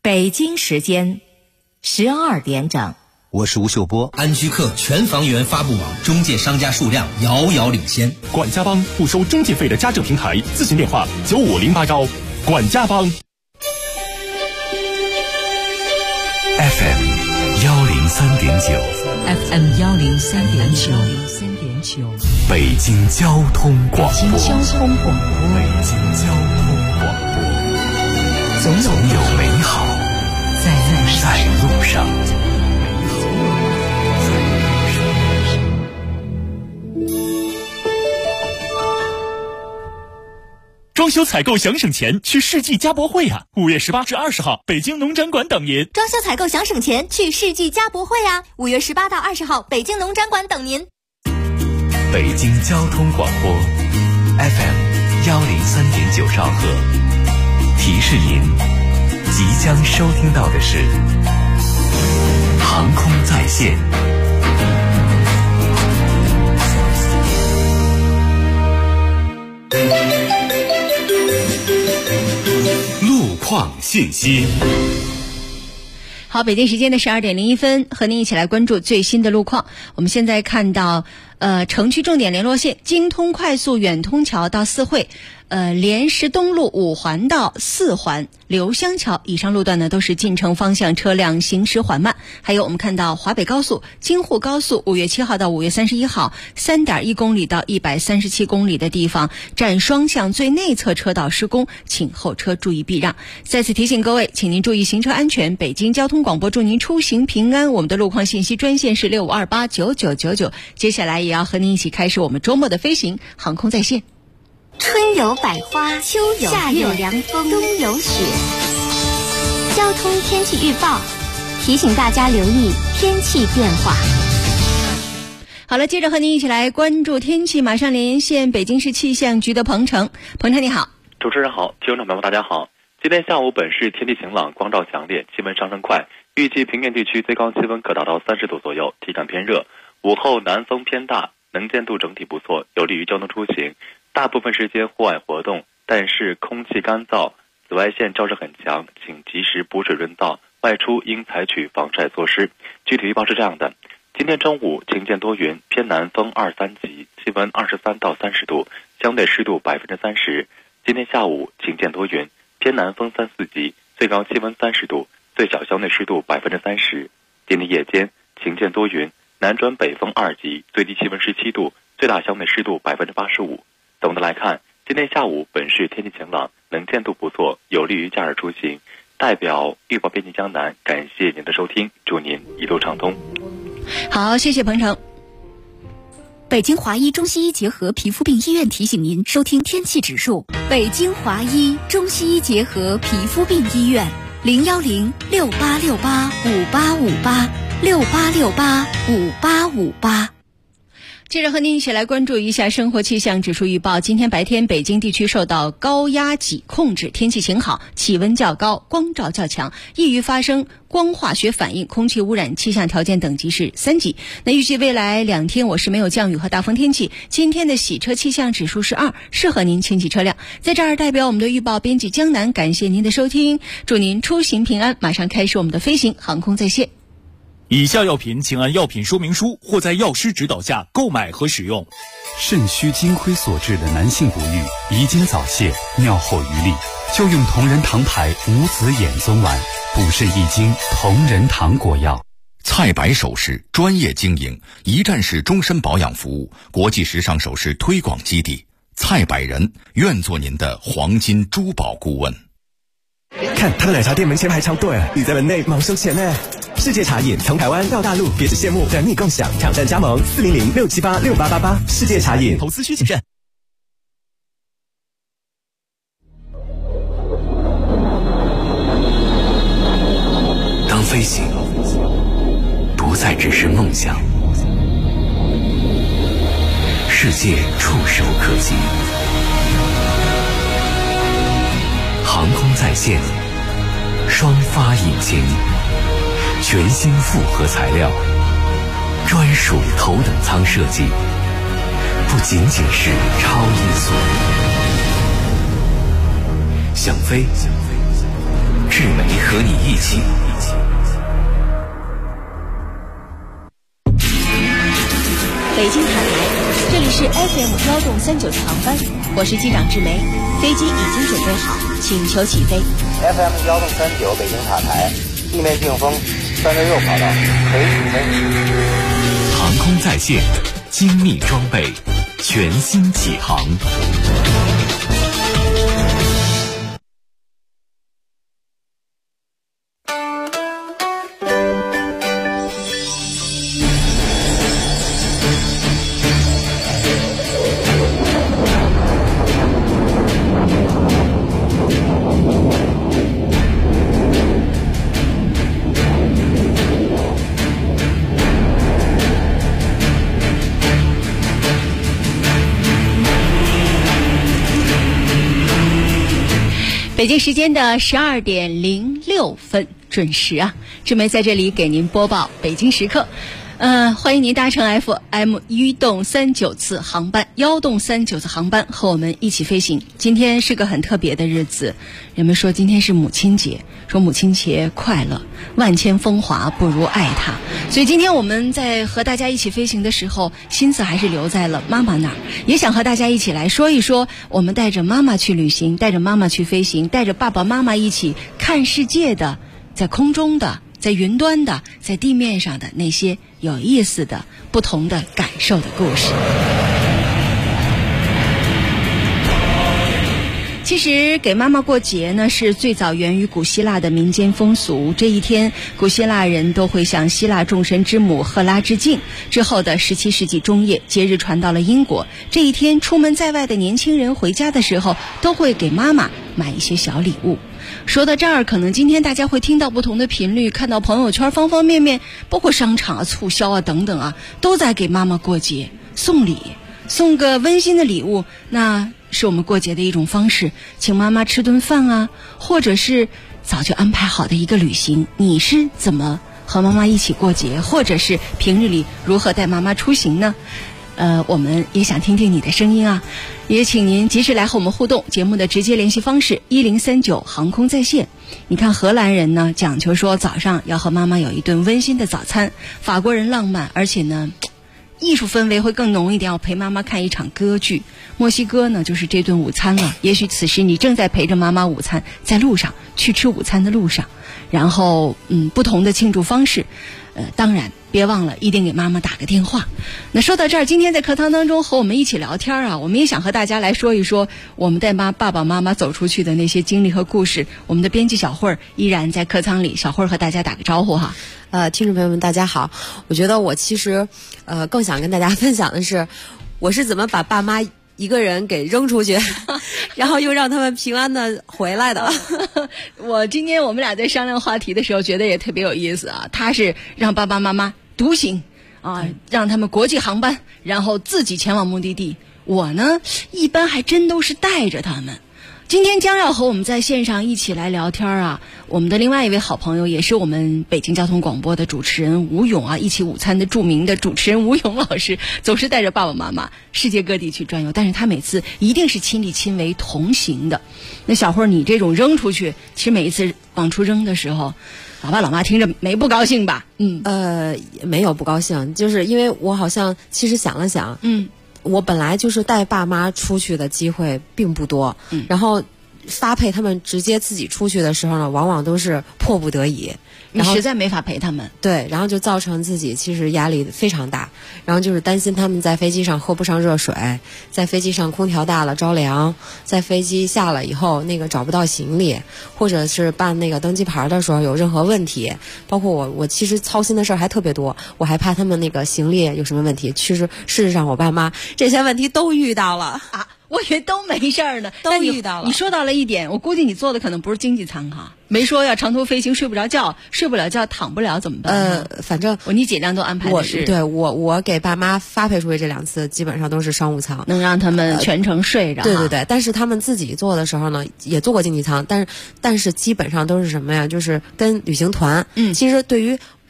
北京时间12点整。 我是吴秀波。 安居客全房源发布网中介商家数量遥遥领先。 管家帮不收中介费的家政平台，咨询电话95081。管家帮。 FM 103.9 FM 103.9 北京交通广播。 北京交通广播。 总有美好在路上。 装修采购想省钱，去世纪家博会啊！5月18至20号，北京农展馆等您。 装修采购想省钱，去世纪家博会啊！5月18到20号，北京农展馆等您。 北京交通广播 FM 103.9兆赫，提示您即将收听到的是航空在线。路况信息。 好，北京时间的12点01分，和您一起来关注最新的路况。我们现在看到城区重点联络线京通快速远通桥到四惠，莲石东路5环到4环，刘湘桥以上路段呢都是进城方向车辆行驶缓慢。还有我们看到华北高速京沪高速5月7号到5月31号 3.1 公里到137公里的地方，占双向最内侧车道施工，请后车注意避让。再次提醒各位，请您注意行车安全。北京交通广播祝您出行平安。我们的路况信息专线是65289999。接下来也要和您一起开始我们周末的飞行，航空在线。 春有百花，秋有夏有凉风，冬有雪。交通天气预报提醒大家留意天气变化。 好了，接着和您一起来关注天气，马上连线北京市气象局的彭程。彭程你好。 主持人好，听众朋友大家好。今天下午本市天气晴朗，光照强烈，气温上升快，预计平原地区最高气温可达到30度左右，体感偏热。午后南风偏大，能见度整体不错，有利于交通出行。大部分时间户外活动，但是空气干燥，紫外线照射很强，请及时补水润燥，外出应采取防晒措施。具体预报是这样的：今天中午晴间多云，偏南风2、3级，气温23到30度，相对湿度30%。今天下午晴间多云，偏南风3、4级，最高气温30度，最小相对湿度30%。今天夜间晴间多云，南转北风2级，最低气温17度，最大相对湿度85%。总的来看，今天下午本市天气晴朗，能见度不错，有利于假日出行。代表预报编辑江南，感谢您的收听，祝您一路畅通。 好，谢谢彭程。 北京华医中西医结合皮肤病医院提醒您收听天气指数。北京华医中西医结合皮肤病医院，01068685858，68685858。 接着和您一起来关注一下生活气象指数预报。今天白天北京地区受到高压脊控制，天气晴好，气温较高，光照较强，易于发生光化学反应，空气污染气象条件等级是3级。那预计未来2天我市没有降雨和大风天气。今天的洗车气象指数是2，适合您清洗车辆。在这儿代表我们的预报编辑江南，感谢您的收听，祝您出行平安。马上开始我们的飞行，航空在线。 以下药品请按药品说明书或在药师指导下购买和使用。 肾虚金亏所致的男性不育、遗精早泄、尿后余力，就用同仁堂牌无籽眼松丸，补肾益精，同仁堂果药。 蔡白首饰专业经营，一站式终身保养服务，国际时尚首饰推广基地。蔡百人愿做您的黄金珠宝顾问。 看他的奶茶店门前排超队，你在门内忙收钱呢。世界茶饮从台湾到大陆，别只羡慕，等你共享，挑战加盟400-678-6888。世界茶饮， 投资需谨慎。 当飞行不再只是梦想，世界触手可及。航空在线，双发引擎，全新复合材料，专属头等舱设计，不仅仅是超音速。想飞志梅和你一起。 北京塔台，这里是 FM1动39次航班，我是机长志梅，飞机已经准备好，请求起飞。 FM1动39北京塔台，地面净风36跑道，可以起飞。 航空在线，精密装备，全新起航。 北京时间的12点06分，准时啊！志梅在这里给您播报北京时刻。欢迎您搭乘 FM1动39次航班，1动39次航班和我们一起飞行。今天是个很特别的日子，人们说今天是母亲节，说母亲节快乐，万千风华不如爱她。所以今天我们在和大家一起飞行的时候，心思还是留在了妈妈那儿，也想和大家一起来说一说，我们带着妈妈去旅行，带着妈妈去飞行，带着爸爸妈妈一起看世界的，在空中的，在云端的，在地面上的那些有意思的不同的感受的故事。其实给妈妈过节呢，是最早源于古希腊的民间风俗。这一天，古希腊人都会向希腊众神之母赫拉致敬。之后的17世纪中叶，节日传到了英国。这一天，出门在外的年轻人回家的时候，都会给妈妈买一些小礼物。说到这儿，可能今天大家会听到不同的频率，看到朋友圈方方面面，包括商场啊、促销啊等等啊，都在给妈妈过节，送礼，送个温馨的礼物，那是我们过节的一种方式。请妈妈吃顿饭啊，或者是早就安排好的一个旅行，你是怎么和妈妈一起过节，或者是平日里如何带妈妈出行呢？我们也想听听你的声音啊，也请您及时来和我们互动。节目的直接联系方式1039航空在线。你看荷兰人呢讲究说早上要和妈妈有一顿温馨的早餐，法国人浪漫，而且呢艺术氛围会更浓一点，要陪妈妈看一场歌剧。墨西哥呢就是这顿午餐了，也许此时你正在陪着妈妈午餐，在路上去吃午餐的路上，然后不同的庆祝方式，当然别忘了一定给妈妈打个电话。那说到这儿，今天在课堂当中和我们一起聊天啊，我们也想和大家来说一说我们带爸爸妈妈走出去的那些经历和故事。我们的编辑小慧依然在客舱里，小慧和大家打个招呼哈。 听众朋友们大家好，我觉得我其实更想跟大家分享的是，我是怎么把爸妈一个人给扔出去然后又让他们平安的回来的今天我们俩在商量话题的时候觉得也特别有意思啊。他是让爸爸妈妈独行啊，让他们国际航班，然后自己前往目的地。我呢一般还真都是带着他们。今天将要和我们在线上一起来聊天啊，我们的另外一位好朋友，也是我们北京交通广播的主持人吴勇啊，一起午餐的著名的主持人吴勇老师，总是带着爸爸妈妈世界各地去转悠，但是他每次一定是亲力亲为同行的。那小慧，你这种扔出去，其实每一次往出扔的时候，老爸老妈听着没不高兴吧？ 没有不高兴，就是因为我好像其实想了想，我本来就是带爸妈出去的机会并不多，然后发配他们直接自己出去的时候呢，往往都是迫不得已， 你实在没法陪他们。 对，然后就造成自己其实压力非常大，然后就是担心他们在飞机上喝不上热水，在飞机上空调大了着凉，在飞机下了以后那个找不到行李，或者是办那个登机牌的时候有任何问题，包括我其实操心的事儿还特别多，我还怕他们那个行李有什么问题。其实事实上我爸妈这些问题都遇到了啊，我以为都没事儿呢， 都遇到了。 你说到了一点，我估计你坐的可能不是经济舱哈，没说要长途飞行睡不着觉，睡不了觉躺不了怎么办？ 反正你尽量都安排的是。 我给爸妈发配出去这2次基本上都是商务舱， 能让他们全程睡着。 对，但是他们自己坐的时候呢，也坐过经济舱，但是基本上都是什么呀？就是跟旅行团。其实对于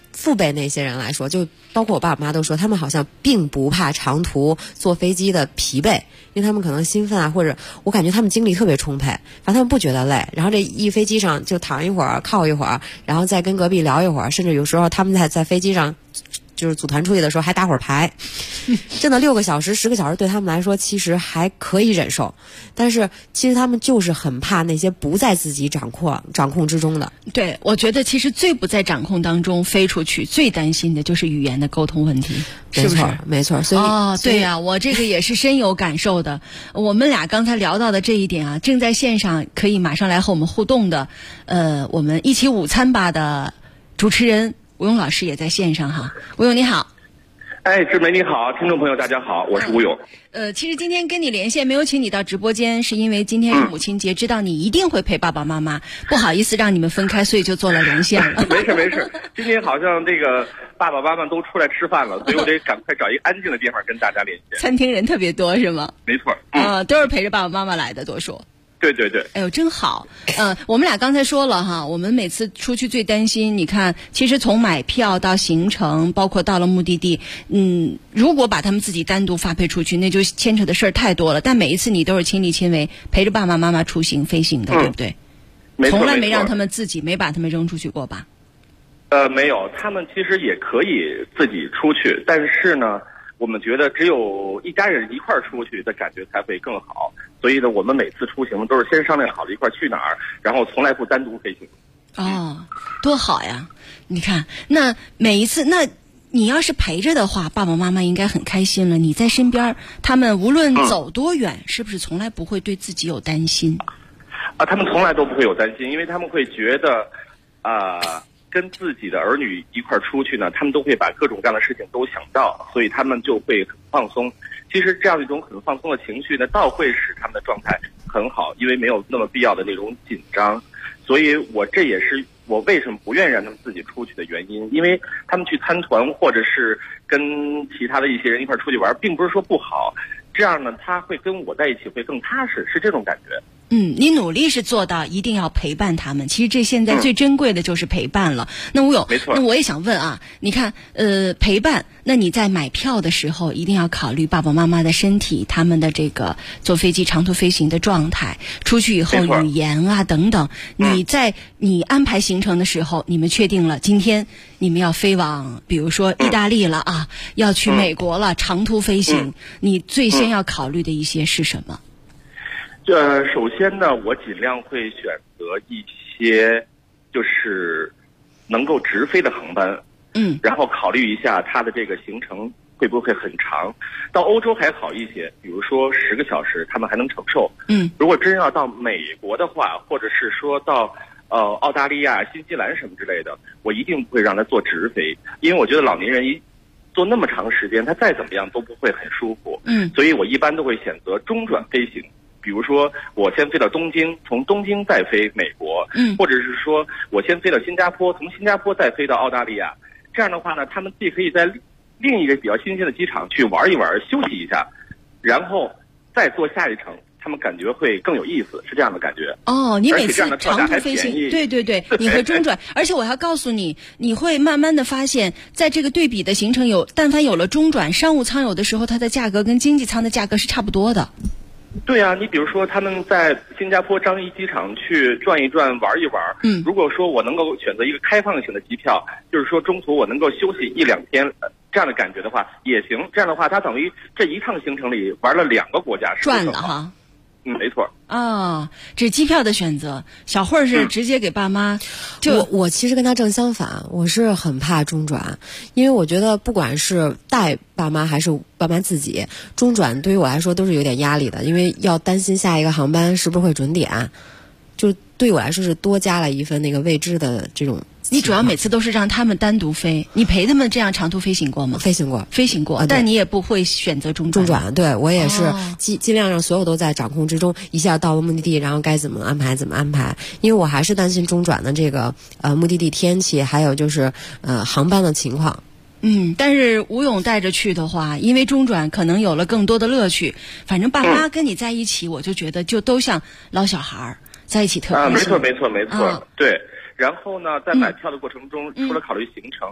父辈那些人来说，就包括我爸我妈都说，他们好像并不怕长途坐飞机的疲惫，因为他们可能兴奋啊，或者我感觉他们精力特别充沛，反正他们不觉得累。然后这一飞机上就躺一会儿，靠一会儿，然后再跟隔壁聊一会儿，甚至有时候他们在飞机上就是组团出去的时候还打会儿牌，真的6个小时、10个小时对他们来说其实还可以忍受，但是其实他们就是很怕那些不在自己掌控之中的。 对，我觉得其实最不在掌控当中飞出去，最担心的就是语言的沟通问题，是不是？ 没错。所以对呀，我这个也是深有感受的。我们俩刚才聊到的这一点啊，正在线上可以马上来和我们互动的，我们一起午餐吧的主持人吴勇老师也在线上哈。吴勇你好。 志梅你好，听众朋友大家好，我是吴勇。 其实今天跟你连线没有请你到直播间，是因为今天是母亲节，知道你一定会陪爸爸妈妈，不好意思让你们分开，所以就做了连线了。 没事，今天好像这个爸爸妈妈都出来吃饭了，所以我得赶快找一个安静的地方跟大家连线。 餐厅人特别多是吗？ 没错。 都是陪着爸爸妈妈来的多数。 对。 哎呦，真好。我们俩刚才说了哈，我们每次出去最担心，你看，其实从买票到行程，包括到了目的地，如果把他们自己单独发配出去，那就牵扯的事儿太多了。但每一次你都是亲力亲为，陪着爸爸妈妈出行飞行的，对不对？从来没让他们自己，没把他们扔出去过吧？ 没有，他们其实也可以自己出去，但是呢，我们觉得只有一家人一块儿出去的感觉才会更好。所以呢，我们每次出行都是先商量好了一块去哪儿，然后从来不单独飞行。 多好呀！你看，那每一次，那你要是陪着的话，爸爸妈妈应该很开心了。你在身边，他们无论走多远，是不是从来不会对自己有担心？ 他们从来都不会有担心，因为他们会觉得，跟自己的儿女一块儿出去呢，他们都会把各种各样的事情都想到，所以他们就会很放松。其实这样一种很放松的情绪呢，倒会使他们的状态很好，因为没有那么必要的那种紧张。所以这也是我为什么不愿意让他们自己出去的原因，因为他们去参团或者是跟其他的一些人一块出去玩，并不是说不好，这样呢，他会跟我在一起会更踏实，是这种感觉。 你努力是做到一定要陪伴他们，其实这现在最珍贵的就是陪伴了。那吴勇， 没错。 那我也想问啊，你看，陪伴，那你在买票的时候一定要考虑爸爸妈妈的身体，他们的这个坐飞机长途飞行的状态，出去以后语言啊等等。你安排行程的时候，你们确定了今天你们要飞往，比如说意大利了啊，要去美国了，长途飞行，你最先要考虑的一些是什么？ 首先呢，我尽量会选择一些就是能够直飞的航班，然后考虑一下它的这个行程会不会很长。到欧洲还好一些，比如说10个小时，他们还能承受。如果真要到美国的话，或者是说到澳大利亚、新西兰什么之类的，我一定不会让他坐直飞，因为我觉得老年人坐那么长时间，他再怎么样都不会很舒服。所以我一般都会选择中转飞行。比如说，我先飞到东京，从东京再飞美国，或者是说我先飞到新加坡，从新加坡再飞到澳大利亚。这样的话呢，他们既可以在另一个比较新鲜的机场去玩一玩、休息一下，然后再坐下一程，他们感觉会更有意思，是这样的感觉。 你每次长途飞行，对，你会中转，而且我要告诉你，你会慢慢的发现，在这个对比的行程但凡有了中转，商务舱有的时候它的价格跟经济舱的价格是差不多的。 对啊，你比如说他们在新加坡樟宜机场去转一转、玩一玩。如果说我能够选择一个开放型的机票，就是说中途我能够休息1-2天，这样的感觉的话也行。这样的话，它等于这一趟行程里玩了2个国家， 赚了哈。 没错。 这是机票的选择。小慧是直接给爸妈。 我其实跟他正相反，我是很怕中转，因为我觉得不管是带爸妈还是爸妈自己，中转对于我来说都是有点压力的，因为要担心下一个航班是不是会准点，就对我来说是多加了一份那个未知的这种。 你主要每次都是让他们单独飞，你陪他们这样长途飞行过吗？ 飞行过， 但你也不会选择中转。 对，我也是尽量让所有都在掌控之中，一下到了目的地，然后该怎么安排怎么安排。因为我还是担心中转的这个目的地天气，还有就是航班的情况。 但是吴勇带着去的话，因为中转可能有了更多的乐趣。反正爸妈跟你在一起，我就觉得就都像老小孩在一起特开心。 没错，对。然后呢，在买票的过程中，除了考虑行程，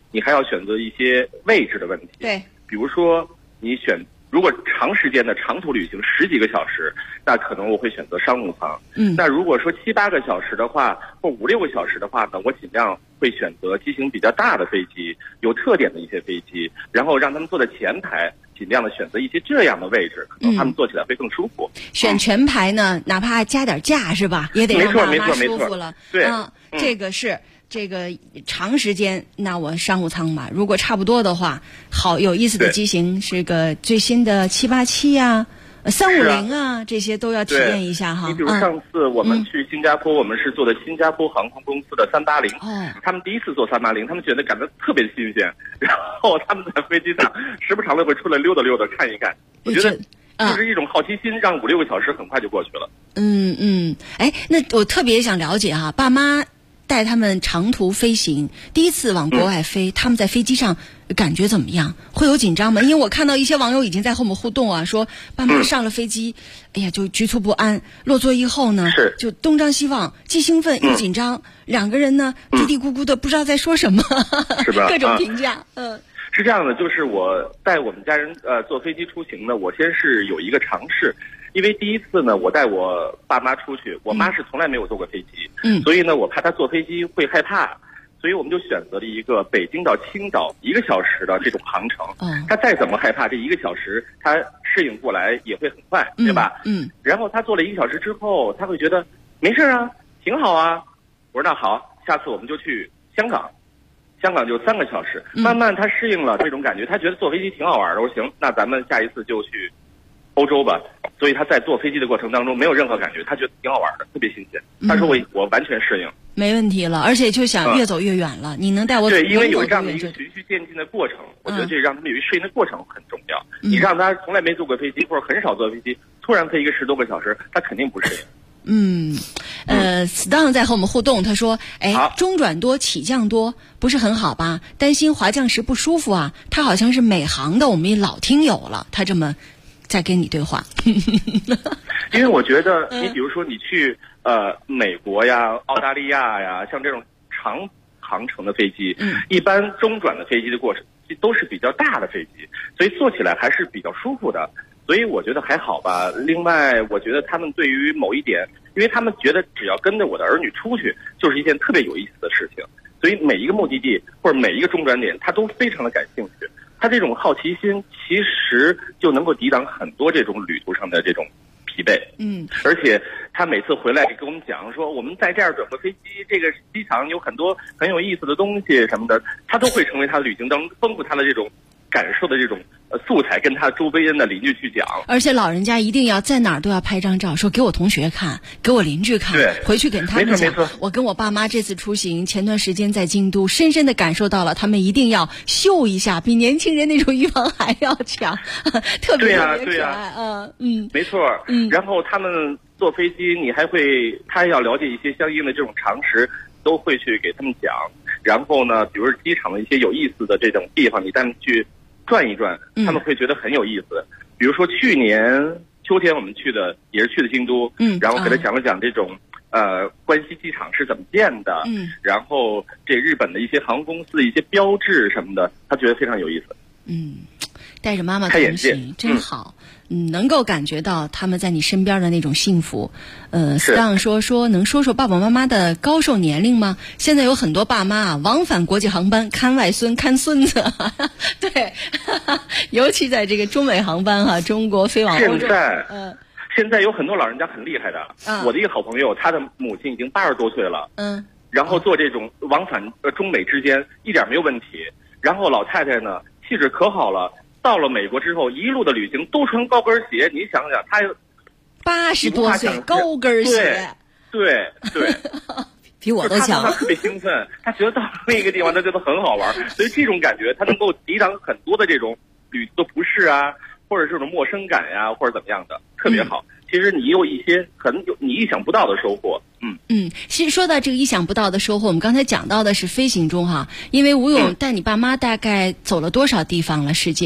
你还要选择一些位置的问题。 对， 比如说如果长时间的长途旅行10几个小时，那可能我会选择商务舱。那如果说7、8个小时的话，或5、6个小时的话呢，我尽量会选择机型比较大的飞机，有特点的一些飞机，然后让他们坐在前排，尽量的选择一些这样的位置，可能他们坐起来会更舒服。 选全排呢，哪怕加点价是吧，也得让妈妈舒服了。 对， 这个是。这个长时间，那我商务舱吧。如果差不多的话，好有意思的机型是个最新的787呀、350啊，这些都要体验一下哈。 你比如上次我们去新加坡，我们是坐的新加坡航空公司的380，他们第一次坐380，他们觉得感到特别新鲜，然后他们在飞机上时不常的会出来溜达溜达看一看。我觉得就是一种好奇心，让5、6个小时很快就过去了。 哎，那我特别想了解哈，爸妈带他们长途飞行，第一次往国外飞，他们在飞机上感觉怎么样？会有紧张吗？因为我看到一些网友已经在和我们互动啊，说爸妈上了飞机，哎呀就局促不安，落座以后呢，就东张西望，既兴奋又紧张，两个人呢嘀嘀咕咕的不知道在说什么， 是吧？ 各种评价， 是这样的，就是我带我们家人坐飞机出行呢，我先是有一个尝试。因为第一次呢，我带我爸妈出去，我妈是从来没有坐过飞机，所以呢，我怕她坐飞机会害怕，所以我们就选择了一个北京到青岛1个小时的这种航程。她再怎么害怕，这1个小时她适应过来也会很快，对吧？然后她坐了1个小时之后，她会觉得没事啊，挺好啊。我说那好，下次我们就去香港就3个小时。慢慢她适应了这种感觉，她觉得坐飞机挺好玩的。我说行，那咱们下一次就去欧洲吧。所以他在坐飞机的过程当中没有任何感觉，他觉得挺好玩的，特别新鲜。他说我完全适应， 没问题了，而且就想越走越远了。你能带我对，因为有这样的一个循序渐进的过程，我觉得这让他们有一适应的过程很重要。你让他从来没坐过飞机或者很少坐飞机，突然飞一个10多个小时，他肯定不适应。 Stan 在和我们互动，他说：“哎，中转多起降多，不是很好吧？担心滑降时不舒服啊。他好像是美航的，我们老听友了，他这么。”再跟你对话， 因为我觉得你比如说你去美国呀、澳大利亚呀，像这种长航程的飞机，一般中转的飞机的过程都是比较大的飞机，所以坐起来还是比较舒服的，所以我觉得还好吧。另外，我觉得他们对于某一点，因为他们觉得只要跟着我的儿女出去，就是一件特别有意思的事情，所以每一个目的地或者每一个中转点，他都非常的感兴趣。他这种好奇心其实就能够抵挡很多这种旅途上的这种疲惫。而且他每次回来跟我们讲说，我们在这儿转过飞机，这个机场有很多很有意思的东西什么的，他都会成为他旅行当中丰富他的这种感受的这种素材，跟他周边的邻居去讲。 而且老人家一定要在哪儿都要拍张照，说给我同学看，给我邻居看，回去跟他们讲。我跟我爸妈这次出行，前段时间在京都，深深的感受到了，他们一定要秀一下，比年轻人那种欲望还要强，特别可爱。 没错。然后他们坐飞机，他要了解一些相应的这种常识，都会去给他们讲。然后呢，比如说机场的一些有意思的这种地方，你带他们去转一转，他们会觉得很有意思。比如说去年秋天我们也是去的京都，然后给他讲了讲这种关西机场是怎么建的，然后这日本的一些航空公司的一些标志什么的，他觉得非常有意思。 带着妈妈同行真好。能够感觉到他们在你身边的那种幸福。Stan 说能说说爸爸妈妈的高寿年龄吗？现在有很多爸妈往返国际航班看外孙看孙子，对，尤其在这个中美航班中国飞往欧洲。 现在有很多老人家很厉害的，我的一个好朋友，他的母亲已经80多岁了，然后做这种往返中美之间一点没有问题。然后老太太呢气质可好了。到了美国之后，一路的旅行都穿高跟鞋，你想想，他 80多岁高跟鞋， 对， 比我都强。 他特别兴奋，他觉得到那个地方他觉得很好玩，所以这种感觉他能够抵挡很多的这种旅途的不适啊，或者这种陌生感呀，或者怎么样的，特别好。其实你有一些你意想不到的收获。 其实说到这个意想不到的收获，我们刚才讲到的是飞行中因为吴勇带你爸妈大概走了多少地方了？世界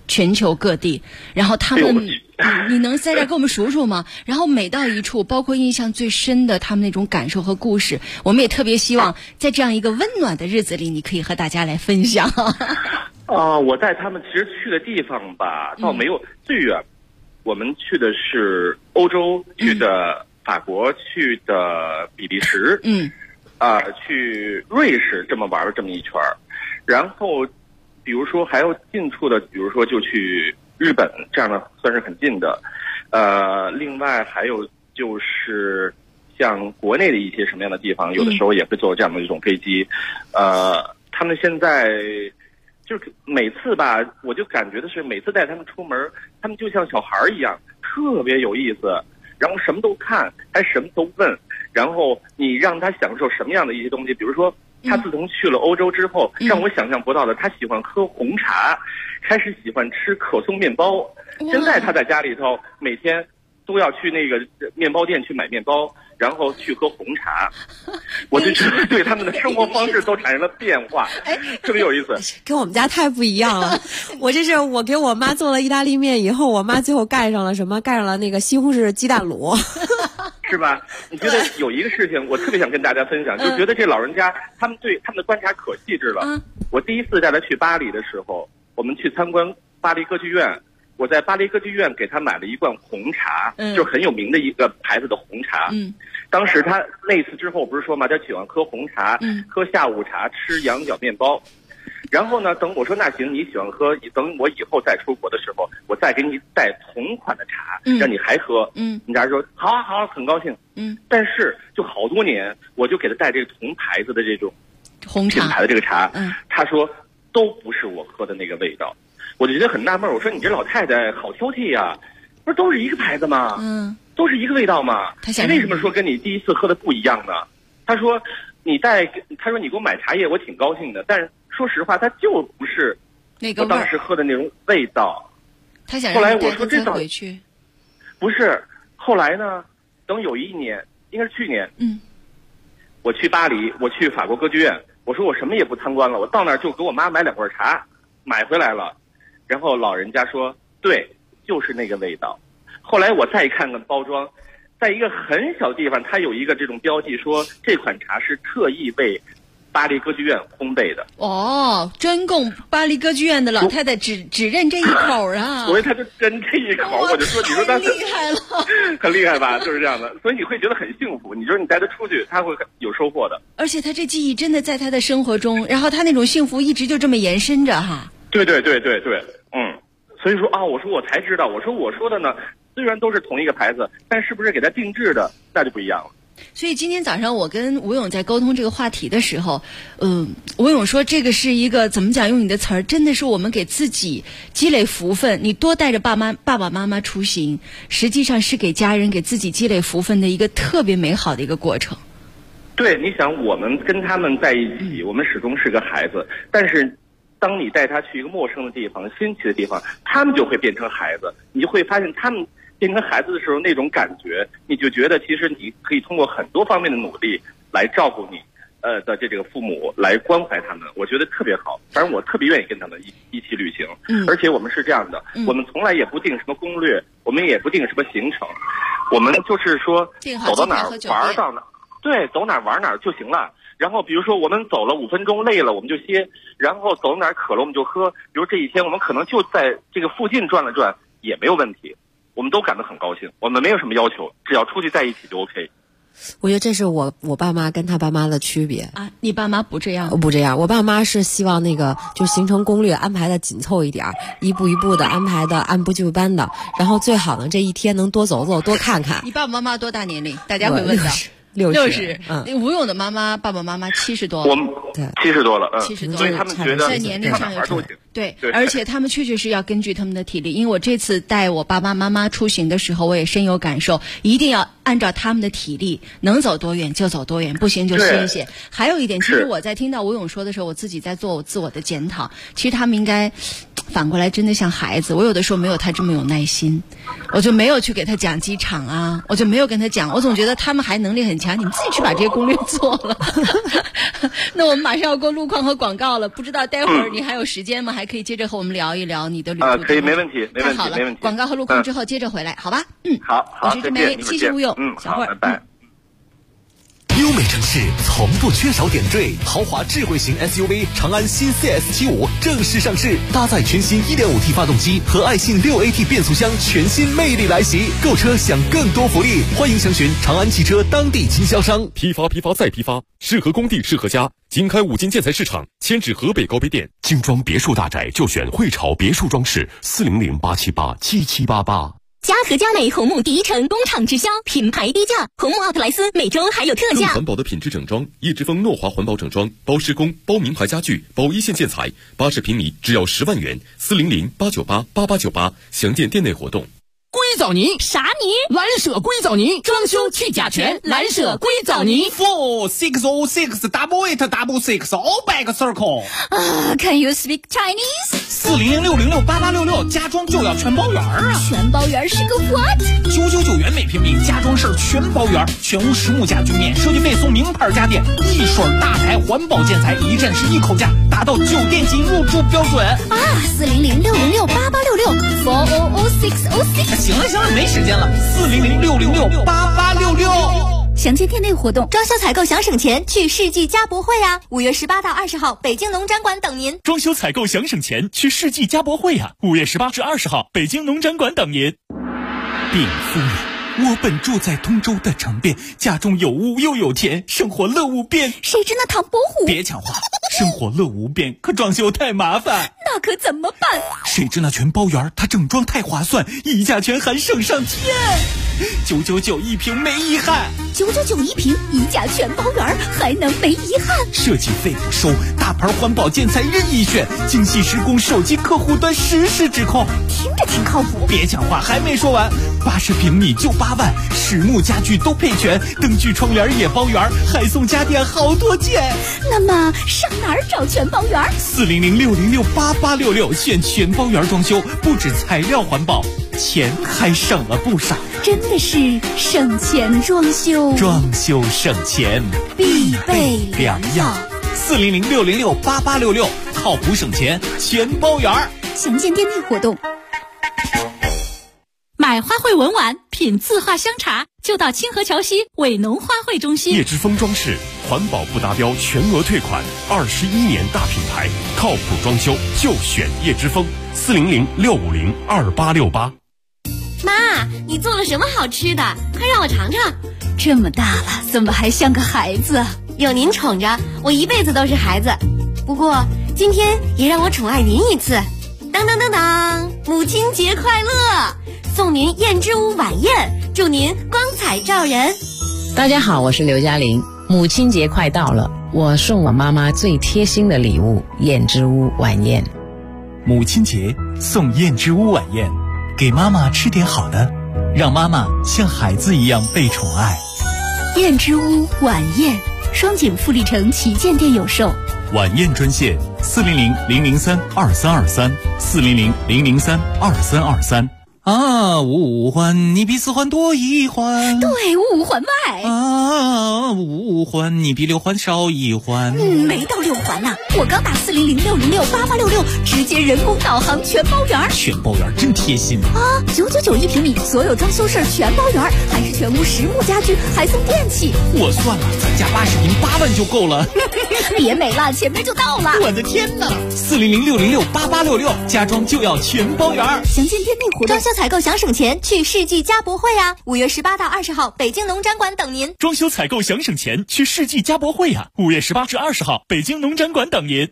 全球各地，然后他们，你能在这儿给我们数数吗？然后每到一处，包括印象最深的他们那种感受和故事，我们也特别希望在这样一个温暖的日子里，你可以和大家来分享。 我带他们其实去的地方吧，倒没有最远，我们去的是欧洲，去的法国，去的比利时，去瑞士，这么玩了这么一圈儿，然后。比如说还有近处的，比如说就去日本，这样的算是很近的。另外还有就是像国内的一些什么样的地方，有的时候也会坐这样的一种飞机。他们现在就是每次吧，我就感觉的是每次带他们出门，他们就像小孩一样，特别有意思。然后什么都看，还什么都问。然后你让他享受什么样的一些东西，比如说。他自从去了欧洲之后，让我想象不到的，他喜欢喝红茶，开始喜欢吃可颂面包。现在他在家里头每天都要去那个面包店去买面包，然后去喝红茶。我就觉得对他们的生活方式都产生了变化，特别有意思。 跟我们家太不一样了。我给我妈做了意大利面以后，我妈最后盖上了什么？盖上了那个西红柿鸡蛋卤。 是吧？你觉得有一个事情我特别想跟大家分享，就觉得这老人家他们对他们的观察可细致了。我第一次带他去巴黎的时候，我们去参观巴黎歌剧院，我在巴黎歌剧院给他买了一罐红茶，就是很有名的一个牌子的红茶。当时他那次之后不是说嘛，他喜欢喝红茶，喝下午茶，吃羊角面包。然后呢，等我说那行，你喜欢喝，等我以后再出国的时候，我再给你带同款的茶，让你还喝。你家说好啊好啊，很高兴。但是就好多年，我就给他带这个同牌子的这种红茶品牌的这个茶，他说都不是我喝的那个味道，我就觉得很纳闷。我说你这老太太好挑剔呀，不是都是一个牌子吗？都是一个味道吗？你为什么说跟你第一次喝的不一样呢？他说你给我买茶叶，我挺高兴的，但是说实话，它就不是我当时喝的那种味道。 他想后来我说这回去， 不是。后来呢，等有一年，应该是去年，我去巴黎，我去法国歌剧院，我说我什么也不参观了，我到那儿就给我妈买2罐茶，买回来了。然后老人家说，对，就是那个味道。后来我再看看包装，在一个很小的地方，它有一个这种标记，说这款茶是特意为巴黎歌剧院烘焙的。 专供巴黎歌剧院的老太太只认这一口啊！ 所以他就认这一口，我就说你说他厉害了， 很厉害吧？就是这样的，所以你会觉得很幸福。你说你带他出去，他会有收获的。 而且他这记忆真的在他的生活中，然后他那种幸福一直就这么延伸着哈。 对，所以说我说我才知道，我说的呢，虽然都是同一个牌子，但是不是给他定制的，那就不一样了。 所以今天早上我跟吴勇在沟通这个话题的时候，吴勇说这个是一个怎么讲？用你的词儿，真的是我们给自己积累福分。你多带着爸爸妈妈出行，实际上是给家人给自己积累福分的一个特别美好的一个过程。 对，你想我们跟他们在一起，我们始终是个孩子，但是当你带他去一个陌生的地方、新奇的地方，他们就会变成孩子，你就会发现他们变成孩子的时候那种感觉，你就觉得其实你可以通过很多方面的努力来照顾你的这个父母，来关怀他们，我觉得特别好。反正我特别愿意跟他们一起旅行，而且我们是这样的，我们从来也不定什么攻略，我们也不定什么行程，我们就是说走到哪儿玩到哪儿，对，走哪儿玩哪儿就行了。然后比如说我们走了5分钟累了我们就歇，然后走哪儿渴了我们就喝。比如这一天我们可能就在这个附近转了转也没有问题，我们都感到很高兴，我们没有什么要求，只要出去在一起就 OK。 我觉得这是我爸妈跟他爸妈的区别啊！你爸妈不这样？ 不这样，我爸妈是希望那个就行程攻略安排的紧凑一点，一步一步的安排的按部就班的，然后最好呢这一天能多走走多看看。 你爸爸妈妈多大年龄？大家会问到。60，吴勇的爸爸妈妈70多了， 我们70多了 ，70多了， 所以他们觉得在年龄上有都行。 对，而且他们确实是要根据他们的体力，因为我这次带我爸爸妈妈出行的时候，我也深有感受，一定要按照他们的体力，能走多远就走多远，不行就歇歇。还有一点，其实我在听到吴勇说的时候，我自己在做我自我的检讨。其实他们应该反过来真的像孩子，我有的时候没有他这么有耐心，我就没有去给他讲机场啊，我就没有跟他讲，我总觉得他们还能力很强，你们自己去把这些攻略做了。 那我们马上要过路况和广告了，不知道待会儿你还有时间吗？还可以接着和我们聊一聊你的旅途。 可以，没问题，没问题， 太好了， 没问题。 广告和路况之后接着回来，好吧？ 好， 我是志梅，谢谢吴勇，小会儿， 拜拜。 优美城市从不缺少点缀，豪华智慧型 SUV 长安新 CS75 正式上市，搭载全新 1.5T 发动机和爱信 6AT 变速箱，全新魅力来袭。购车享更多福利，欢迎详询长安汽车当地经销商。 批发再批发，适合工地适合家。经开5金建材市场，迁至河北高碑店。 精装别墅大宅就选汇潮别墅装饰，400-878-7788。 嘉禾佳美红木第一城工厂直销，品牌低价，红木奥特莱斯每周还有特价。 更环保的品质整装，叶之峰诺华环保整装，包施工，包名牌家具，包一线建材，80平米只要10万元，400-898-8898，详见店内活动。 硅藻泥啥泥？ 蓝舍硅藻泥，装修去甲醛，蓝舍硅藻泥。 460688866 back circle。 Can you speak Chinese？ 400-606-8866，家装就要全包圆啊！ 全包圆是个 what？ 999元每平米，家装事儿全包圆，全屋实木家具免设计费送名牌家电，一水大牌环保建材，一站式一口价，达到酒店级入住标准啊！400-606-8866，400-606。 行了，没时间了。400-606-8866。 详见店内活动，装修采购想省钱，去世纪家博会啊！5月18到20号，北京农展馆等您。 装修采购想省钱，去世纪家博会啊！5月18至20号，北京农展馆等您。禀夫人，我本住在通州的城边，家中有屋又有田，生活乐无边。 谁知那唐伯虎？ 别抢话，生活乐无边，可装修太麻烦。 那可怎么办？ 谁知那全包圆，它整装太划算，溢价全含省上天。999一平没遗憾 ，999一平，溢价全包圆，还能没遗憾？ 设计费不收，大牌环保建材任意选，精细施工，手机客户端实时指控， 听着挺靠谱。 别抢话，还没说完，80平米就8万，实木家具都配全，灯具窗帘也包圆，还送家电好多件。 那么上哪儿找全包圆 ？400-606-8866，选全包圆装修，不止材料环保，钱还省了不少。 真的是省钱装修， 装修省钱必备良药。 400-606-8866，靠谱省钱，全包圆。 详见店内活动。 买花卉文玩，品字画香茶，就到清河桥西伟农花卉中心。 叶之峰装饰，环保不达标全额退款，21年大品牌，靠谱装修就选叶之峰。400-650-2868。 妈，你做了什么好吃的？快让我尝尝。 这么大了，怎么还像个孩子？ 有您宠着，我一辈子都是孩子。不过今天也让我宠爱您一次。当当当当，母亲节快乐！送您燕之屋晚宴，祝您光彩照人。 大家好，我是刘嘉玲。母亲节快到了，我送我妈妈最贴心的礼物——燕之屋晚宴。 母亲节送燕之屋晚宴，给妈妈吃点好的，让妈妈像孩子一样被宠爱。 燕之屋晚宴，双井富力城旗舰店有售。 晚宴专线400-003-2323，400-003-2323。五环你比4环多1环， 对，5环外。 5环你比6环少1环。 没到6环呢，我刚打400-606-8866，直接人工导航全包圆。 全包圆真贴心啊！999一平米，所有装修事全包圆，还是全屋实木家具，还送电器。 我算了，咱家80平8万就够了。 别美了，前面就到了。 我的天哪！400-606-8866，家装就要全包圆。 详见店内活动。 装修采购想省钱，去世纪家博会啊！5月18到20号，北京农展馆等您。 装修采购想省钱，去世纪家博会啊！5月18至20号，北京农展馆等您。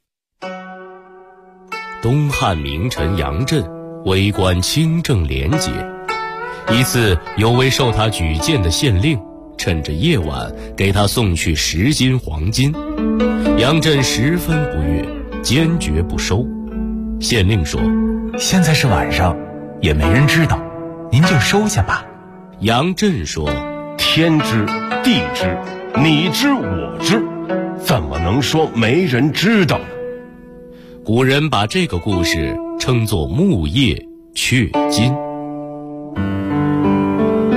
东汉名臣杨震为官清正廉洁，一次有位受他举荐的县令趁着夜晚给他送去10斤黄金，杨震十分不悦，坚决不收。县令说：“ 现在是晚上，也没人知道，您就收下吧。” 杨震说：“ 天知地知，你知我知，怎么能说没人知道呢？” 古人把这个故事称作木叶雀金。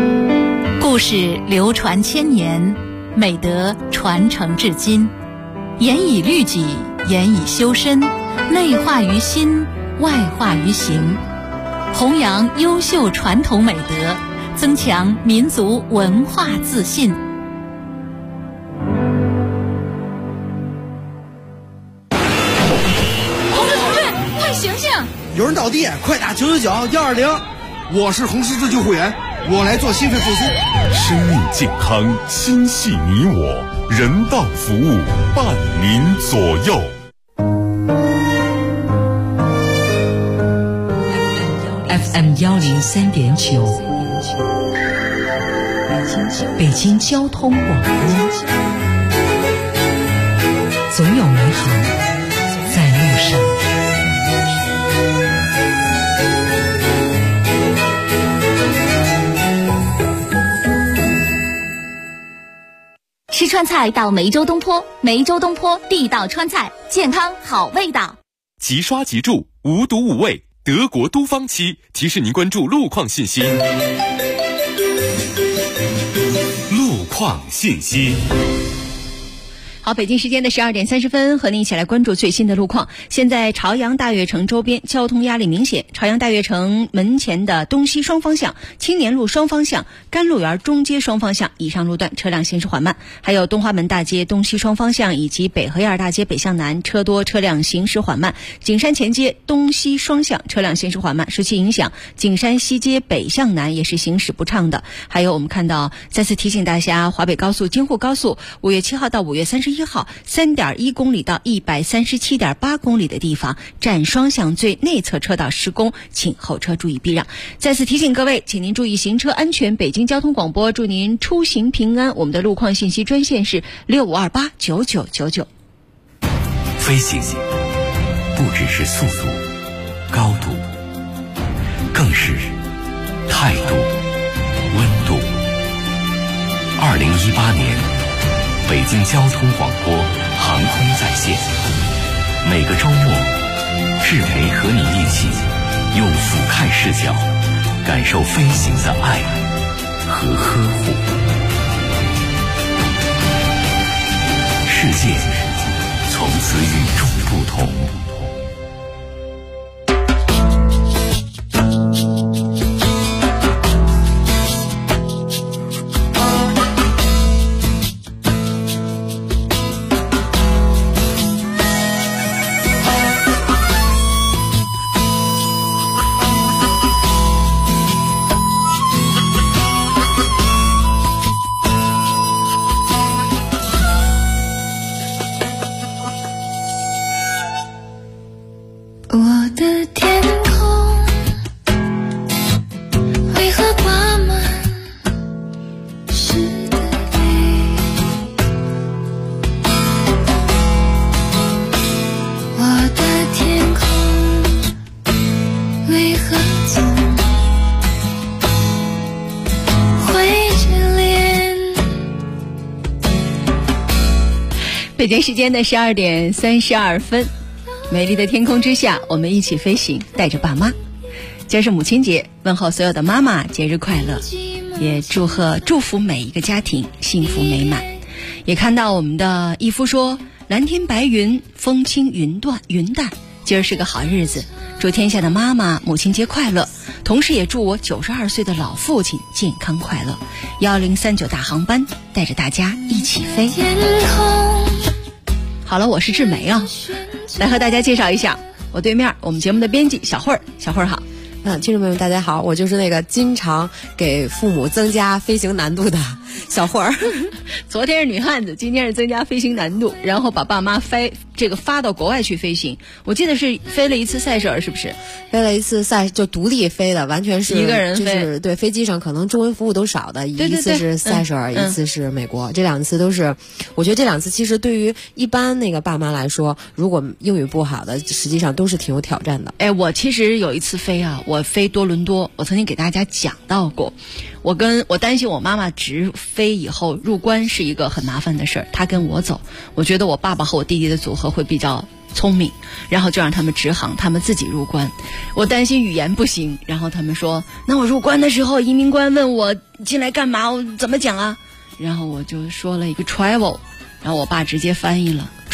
故事流传千年，美德传承至今。 严以律己，严以修身，内化于心，外化于行，弘扬优秀传统美德，增强民族文化自信。 同志，快醒醒！ 有人倒地，快打999-120。我是红十字救护员，我来做心肺复苏。 生命健康，心系你我，人道服务伴您左右。 FM 103.9，北京交通广播，总有美好在路上。 吃川菜到梅州东坡，梅州东坡地道川菜，健康好味道。 即刷即住，无毒无味，德国都方漆提示您关注路况信息。路况信息。 好，北京时间的12点30分，和您一起来关注最新的路况。现在朝阳大悦城周边交通压力明显，朝阳大悦城门前的东西双方向、青年路双方向、甘露园中街双方向以上路段车辆行驶缓慢，还有东华门大街东西双方向以及北河沿儿大街北向南车多，车辆行驶缓慢。景山前街东西双向车辆行驶缓慢，受其影响，景山西街北向南也是行驶不畅的。还有我们看到，再次提醒大家，华北高速京沪高速5月7号到5月31号 3.1 公里到 137.8 公里的地方占双向最内侧车道施工，请后车注意避让。再次提醒各位，请您注意行车安全。北京交通广播祝您出行平安。我们的路况信息专线是65289999。 飞行不只是速度、高度，更是态度、温度。2018年，北京交通广播航空在线，每个周末，志培和你一起用俯瞰视角，感受飞行的爱和呵护。世界从此与众不同。 北京时间的12点32分，美丽的天空之下，我们一起飞行，带着爸妈。今儿是母亲节，问候所有的妈妈节日快乐，也祝福每一个家庭幸福美满。也看到我们的义夫说，蓝天白云，风轻云淡，今儿是个好日子，祝天下的妈妈母亲节快乐，同时也祝我92岁的老父亲健康快乐。1039大航班带着大家一起飞。好了，我是志梅啊，来和大家介绍一下我对面我们节目的编辑小慧儿。小慧儿好。 听众朋友们大家好，我就是那个经常给父母增加飞行难度的小慧儿。 昨天是女汉子，今天是增加飞行难度，然后把爸妈发到国外去飞行。我记得是飞了一次塞舌尔，是不是？ 飞了一次就独立飞的，完全是一个人飞。 就是对，飞机上可能中文服务都少的，一次是塞舌尔，一次是美国，这两次都是。我觉得这两次其实对于一般那个爸妈来说，如果英语不好的，实际上都是挺有挑战的。 我其实有一次飞啊，我飞多伦多，我曾经给大家讲到过。我担心我妈妈直飞以后入关是一个很麻烦的事儿，她跟我走，我觉得我爸爸和我弟弟的组合会比较聪明，然后就让他们直航，他们自己入关。我担心语言不行，然后他们说，那我入关的时候移民官问我进来干嘛，我怎么讲啊？然后我就说了一个 travel， 然后我爸直接翻译了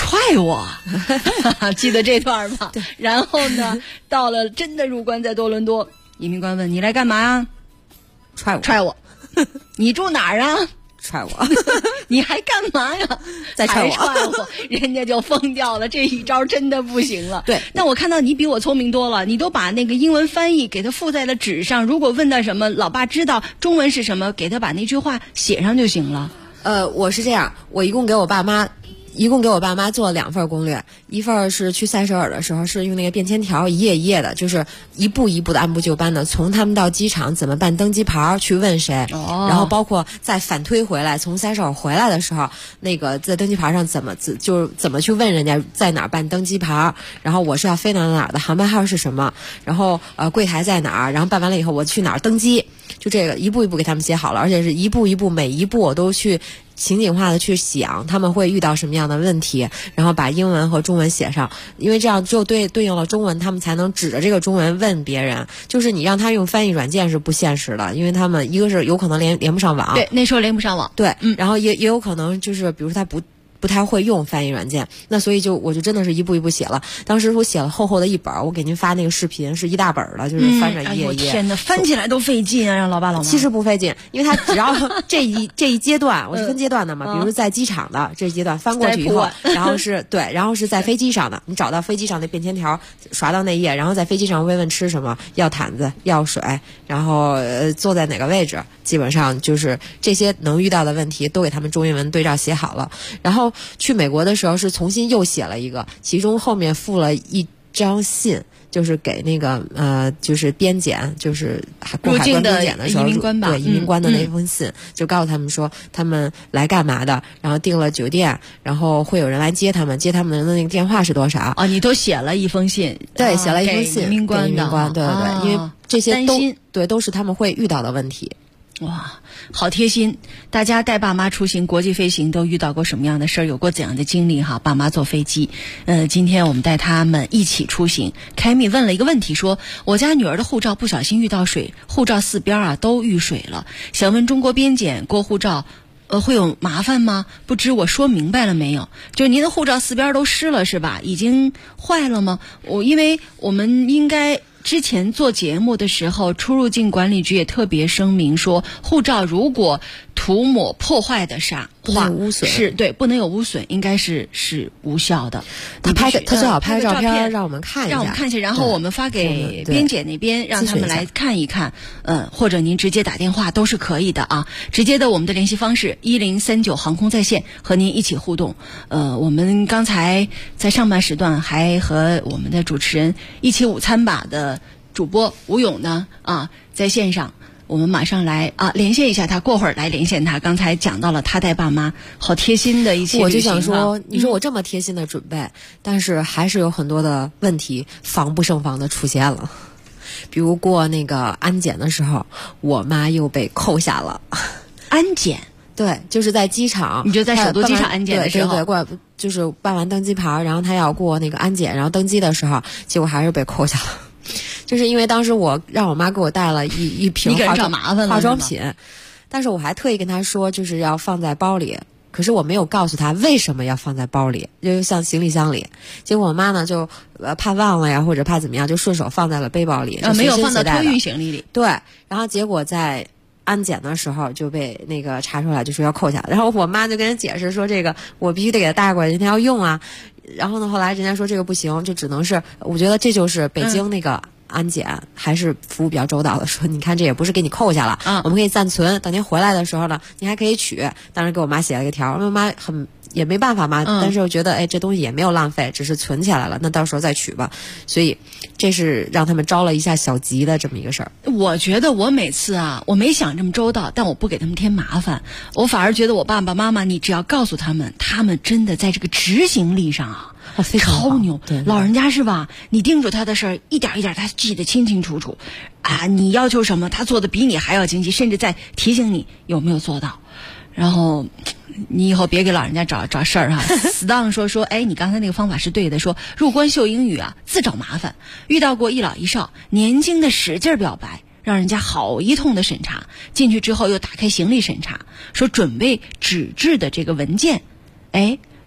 踹我，记得这段吧？对。然后呢，到了真的入关在多伦多，移民官问你来干嘛呀？踹我。你住哪儿啊？ 踹我。 你还干嘛呀？ 再踹我，人家就疯掉了。这一招真的不行了。 对。 但我看到你比我聪明多了，你都把那个英文翻译给他附在了纸上。如果问到什么，老爸知道中文是什么，给他把那句话写上就行了。 我是这样，我一共给我爸妈做了2份攻略，一份是去塞舌尔的时候是用那个便签条一页一页的，就是一步一步的按部就班的，从他们到机场怎么办登机牌去问谁，然后包括再反推回来，从塞舌尔回来的时候，那个在登机牌上怎么去问人家在哪儿办登机牌，然后我是要飞到哪儿的，航班号是什么，然后柜台在哪儿，然后办完了以后我去哪儿登机，就这个一步一步给他们写好了，而且是一步一步每一步我都去情景化的去想他们会遇到什么样的问题，然后把英文和中文写上，因为这样只有对应了中文，他们才能指着这个中文问别人。就是你让他用翻译软件是不现实的，因为他们一个是有可能连不上网， 对，那时候连不上网， 对，然后也有可能就是比如说他不太会用翻译软件，那所以我就真的是一步一步写了。当时我写了厚厚的一本，我给您发那个视频是一大本的，就是翻着一页一页。 天哪，翻起来都费劲啊！让老爸老妈。 其实不费劲，因为他只要这一阶段，我是分阶段的嘛。比如在机场的这一阶段翻过去以后，然后是在飞机上的，你找到飞机上的便签条，刷到那页，然后在飞机上问吃什么，要毯子，要水，然后坐在哪个位置，基本上就是这些能遇到的问题都给他们中英文对照写好了，然后。去美国的时候是重新又写了一个，其中后面附了一张信，就是给那个就是边检，就是过海关边检的时候， 移民官吧， 对移民官的那封信，就告诉他们说他们来干嘛的，然后订了酒店，然后会有人来接他们的那个电话是多少？ 你都写了一封信， 对，写了一封信， 移民官的， 对，因为这些都是他们会遇到的问题。 哇，好贴心！大家带爸妈出行国际飞行都遇到过什么样的事儿？有过怎样的经历哈？爸妈坐飞机，今天我们带他们一起出行。凯米问了一个问题，说我家女儿的护照不小心遇到水，护照4边都遇水了，想问中国边检过护照，会有麻烦吗？不知我说明白了没有？就您的护照4边都湿了是吧？已经坏了吗？因为我们应该。之前做节目的时候，出入境管理局也特别声明说，护照如果涂抹破坏的话， 污损是对，不能有污损，应该是无效的。 他最好拍个照片让我们看一下，然后我们发给边检那边，让他们来看一看。或者您直接打电话都是可以的啊。直接的我们的联系方式1039航空在线，和您一起互动。我们刚才在上半时段还和我们的主持人一起午餐吧的主播吴勇呢在线上。我们马上来连线一下他，过会儿来连线他。刚才讲到了他带爸妈，好贴心的一起旅行。 我就想说，你说我这么贴心的准备，但是还是有很多的问题防不胜防的出现了。比如过那个安检的时候，我妈又被扣下了。 安检？ 对，就是在机场， 你就在首都机场安检的时候， 对，就是办完登机牌，然后他要过那个安检，然后登机的时候，结果还是被扣下了。就是因为当时我让我妈给我带了一瓶化妆品，但是我还特意跟她说就是要放在包里，可是我没有告诉她为什么要放在包里，就像行李箱里。结果我妈呢就怕忘了呀，或者怕怎么样，就顺手放在了背包里， 没有放到托运行李里。 对，然后结果在安检的时候就被那个查出来，就说要扣下。然后我妈就跟人解释说，这个我必须得给她带过来，今天要用啊。然后呢，后来人家说这个不行，就只能是，我觉得这就是北京那个安检还是服务比较周到的，说你看这也不是给你扣下了，我们可以暂存，等您回来的时候呢，您还可以取。当时给我妈写了个条，我妈也没办法嘛，但是我觉得这东西也没有浪费，只是存起来了，那到时候再取吧。所以这是让他们招了一下小急的这么一个事儿。 我觉得我每次我没想这么周到，但我不给他们添麻烦，我反而觉得我爸爸妈妈，你只要告诉他们，他们真的在这个执行力上超牛。 对， 老人家是吧？你叮嘱他的事儿，一点一点他记得清清楚楚你要求什么，他做的比你还要精细，甚至在提醒你有没有做到。然后你以后别给老人家找事儿死当说你刚才那个方法是对的，说入关秀英语自找麻烦，遇到过一老一少年轻的使劲表白，让人家好一通的审查，进去之后又打开行李审查，说准备纸质的这个文件，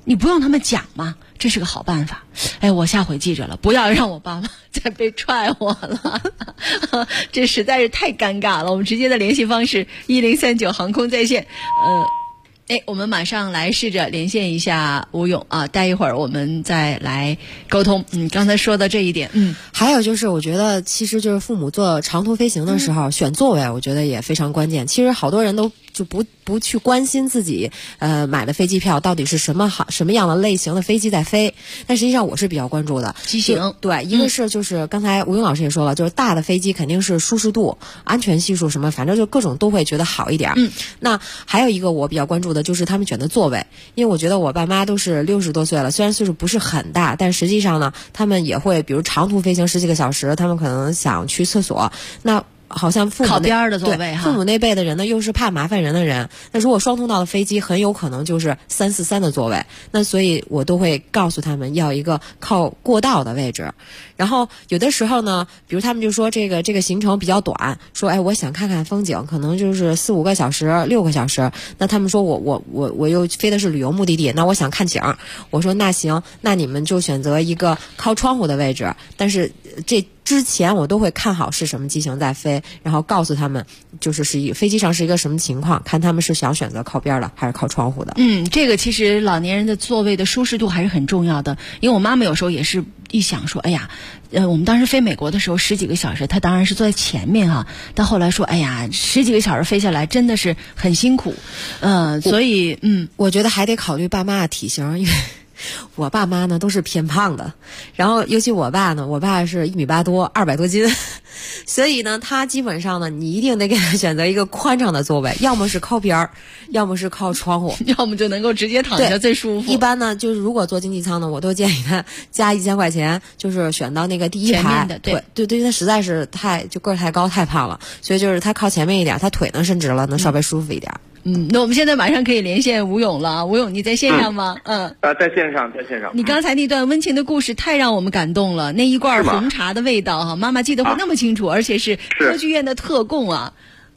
你不用他们讲吗？这是个好办法。哎，我下回记着了，不要让我爸妈再被踹我了，这实在是太尴尬了。我们直接的联系方式1039航空在线，我们马上来试着连线一下吴勇啊，待一会儿我们再来沟通。刚才说的这一点， 还有就是我觉得其实就是父母做长途飞行的时候，选座位，我觉得也非常关键。其实好多人都就不去关心自己买的飞机票到底是什么样的类型的飞机在飞，但实际上我是比较关注的机型。 对，一个是就是刚才吴勇老师也说了，就是大的飞机肯定是舒适度、安全系数什么，反正就各种都会觉得好一点。那还有一个我比较关注的就是他们选的座位，因为我觉得我爸妈都是60多岁了，虽然岁数不是很大，但实际上呢，他们也会比如长途飞行10几个小时，他们可能想去厕所，那好像父母靠边的座位哈， 父母那辈的人呢，又是怕麻烦人的人。那如果双通道的飞机，很有可能就是343的座位。那所以我都会告诉他们要一个靠过道的位置。然后有的时候呢，比如他们就说这个行程比较短，说我想看看风景，可能就是4、5个小时、6个小时。那他们说我又飞的是旅游目的地，那我想看景。我说那行，那你们就选择一个靠窗户的位置。但是这之前我都会看好是什么机型在飞，然后告诉他们就是飞机上是一个什么情况，看他们是想选择靠边的还是靠窗户的。 这个其实老年人的座位的舒适度还是很重要的。因为我妈妈有时候也是一想说，我们当时飞美国的时候10几个小时，她当然是坐在前面哈，但后来说10几个小时飞下来真的是很辛苦，所以我觉得还得考虑爸妈的体型，因为我爸妈呢都是偏胖的，然后尤其我爸是1.8米多，200多斤，所以呢他基本上呢你一定得给他选择一个宽敞的座位，要么是靠边儿，要么是靠窗户， 要么就能够直接躺着最舒服。 一般呢就是如果坐经济舱呢，我都建议他加1000块钱，就是选到那个第一排的。 对，他实在是个儿太高太胖了，所以就是他靠前面一点，他腿能伸直了，能稍微舒服一点。 那我们现在马上可以连线吴勇了。吴勇，你在线上吗？ 在线上。 你刚才那段温情的故事太让我们感动了，那一罐红茶的味道哈，妈妈记得会那么清楚，而且是歌剧院的特供啊。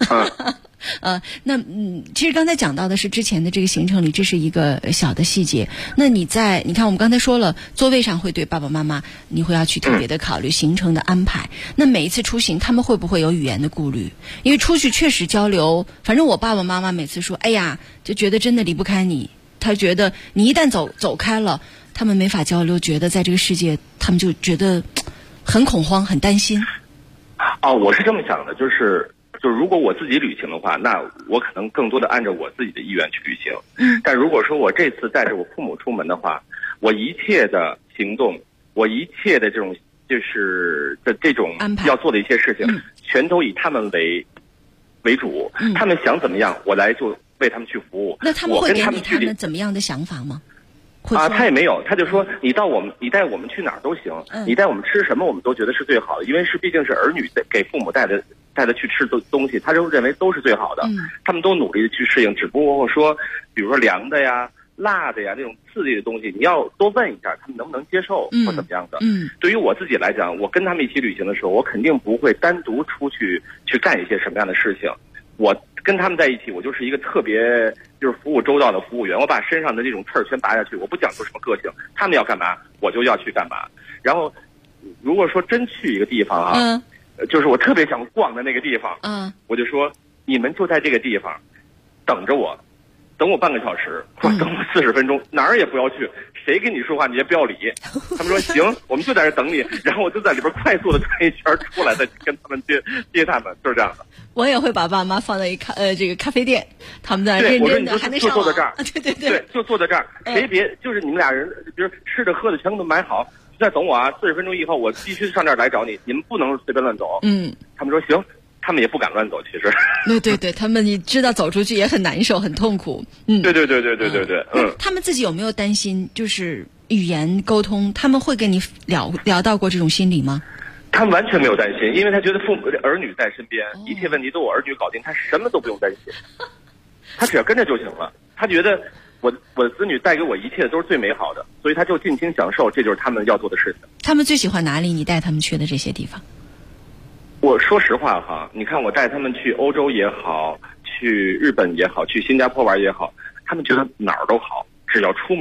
其实刚才讲到的是之前的这个行程里，这是一个小的细节。那你看我们刚才说了，座位上会对爸爸妈妈你会要去特别的考虑行程的安排。那每一次出行他们会不会有语言的顾虑？因为出去确实交流，反正我爸爸妈妈每次说就觉得真的离不开你，他觉得你一旦走开了，他们没法交流，觉得在这个世界他们就觉得很恐慌很担心。 我是这么想的，就是如果我自己旅行的话，那我可能更多的按照我自己的意愿去旅行。但如果说我这次带着我父母出门的话，我一切的行动，我一切的这种这种要做的一些事情，全都以他们为主。他们想怎么样，我来就为他们去服务。 那他们会给你他们怎么样的想法吗？ 他也没有，他就说你带我们去哪儿都行，你带我们吃什么我们都觉得是最好的，因为毕竟是儿女给父母带的去吃的东西，他就认为都是最好的。他们都努力的去适应，只不过说比如说凉的呀、辣的呀那种刺激的东西，你要多问一下他们能不能接受或怎么样的。对于我自己来讲，我跟他们一起旅行的时候，我肯定不会单独出去干一些什么样的事情。我跟他们在一起，我就是一个特别就是服务周到的服务员，我把身上的这种刺儿全拔下去，我不讲究什么个性，他们要干嘛我就要去干嘛。然后如果说真去一个地方就是我特别想逛的那个地方，我就说你们就在这个地方等着我，等我半个小时或者等我40分钟，哪儿也不要去，谁跟你说话你也不要理。他们说行，我们就在这等你，然后我就在里边快速的转一圈出来，再跟他们接他们，就是这样的。 我也会把爸妈放在这个咖啡店，他们在认真的还没上网。 就坐在这儿， 对， 就坐在这儿，谁别就是你们俩人，比如吃的喝的全都买好，就在等我啊。40分钟以后，我必须上这儿来找你，你们不能随便乱走。他们说行，他们也不敢乱走，其实。 对，他们你知道走出去也很难受，很痛苦。 对。 他们自己有没有担心，就是语言沟通，他们会跟你聊到过这种心理吗？ 他们完全没有担心，因为他觉得儿女在身边，一切问题都我儿女搞定，他什么都不用担心，他只要跟着就行了。他觉得我的子女带给我一切都是最美好的，所以他就尽情享受，这就是他们要做的事情。 他们最喜欢哪里？你带他们去的这些地方？ 我说实话哈，你看我带他们去欧洲也好，去日本也好，去新加坡玩也好，他们觉得哪儿都好，只要出门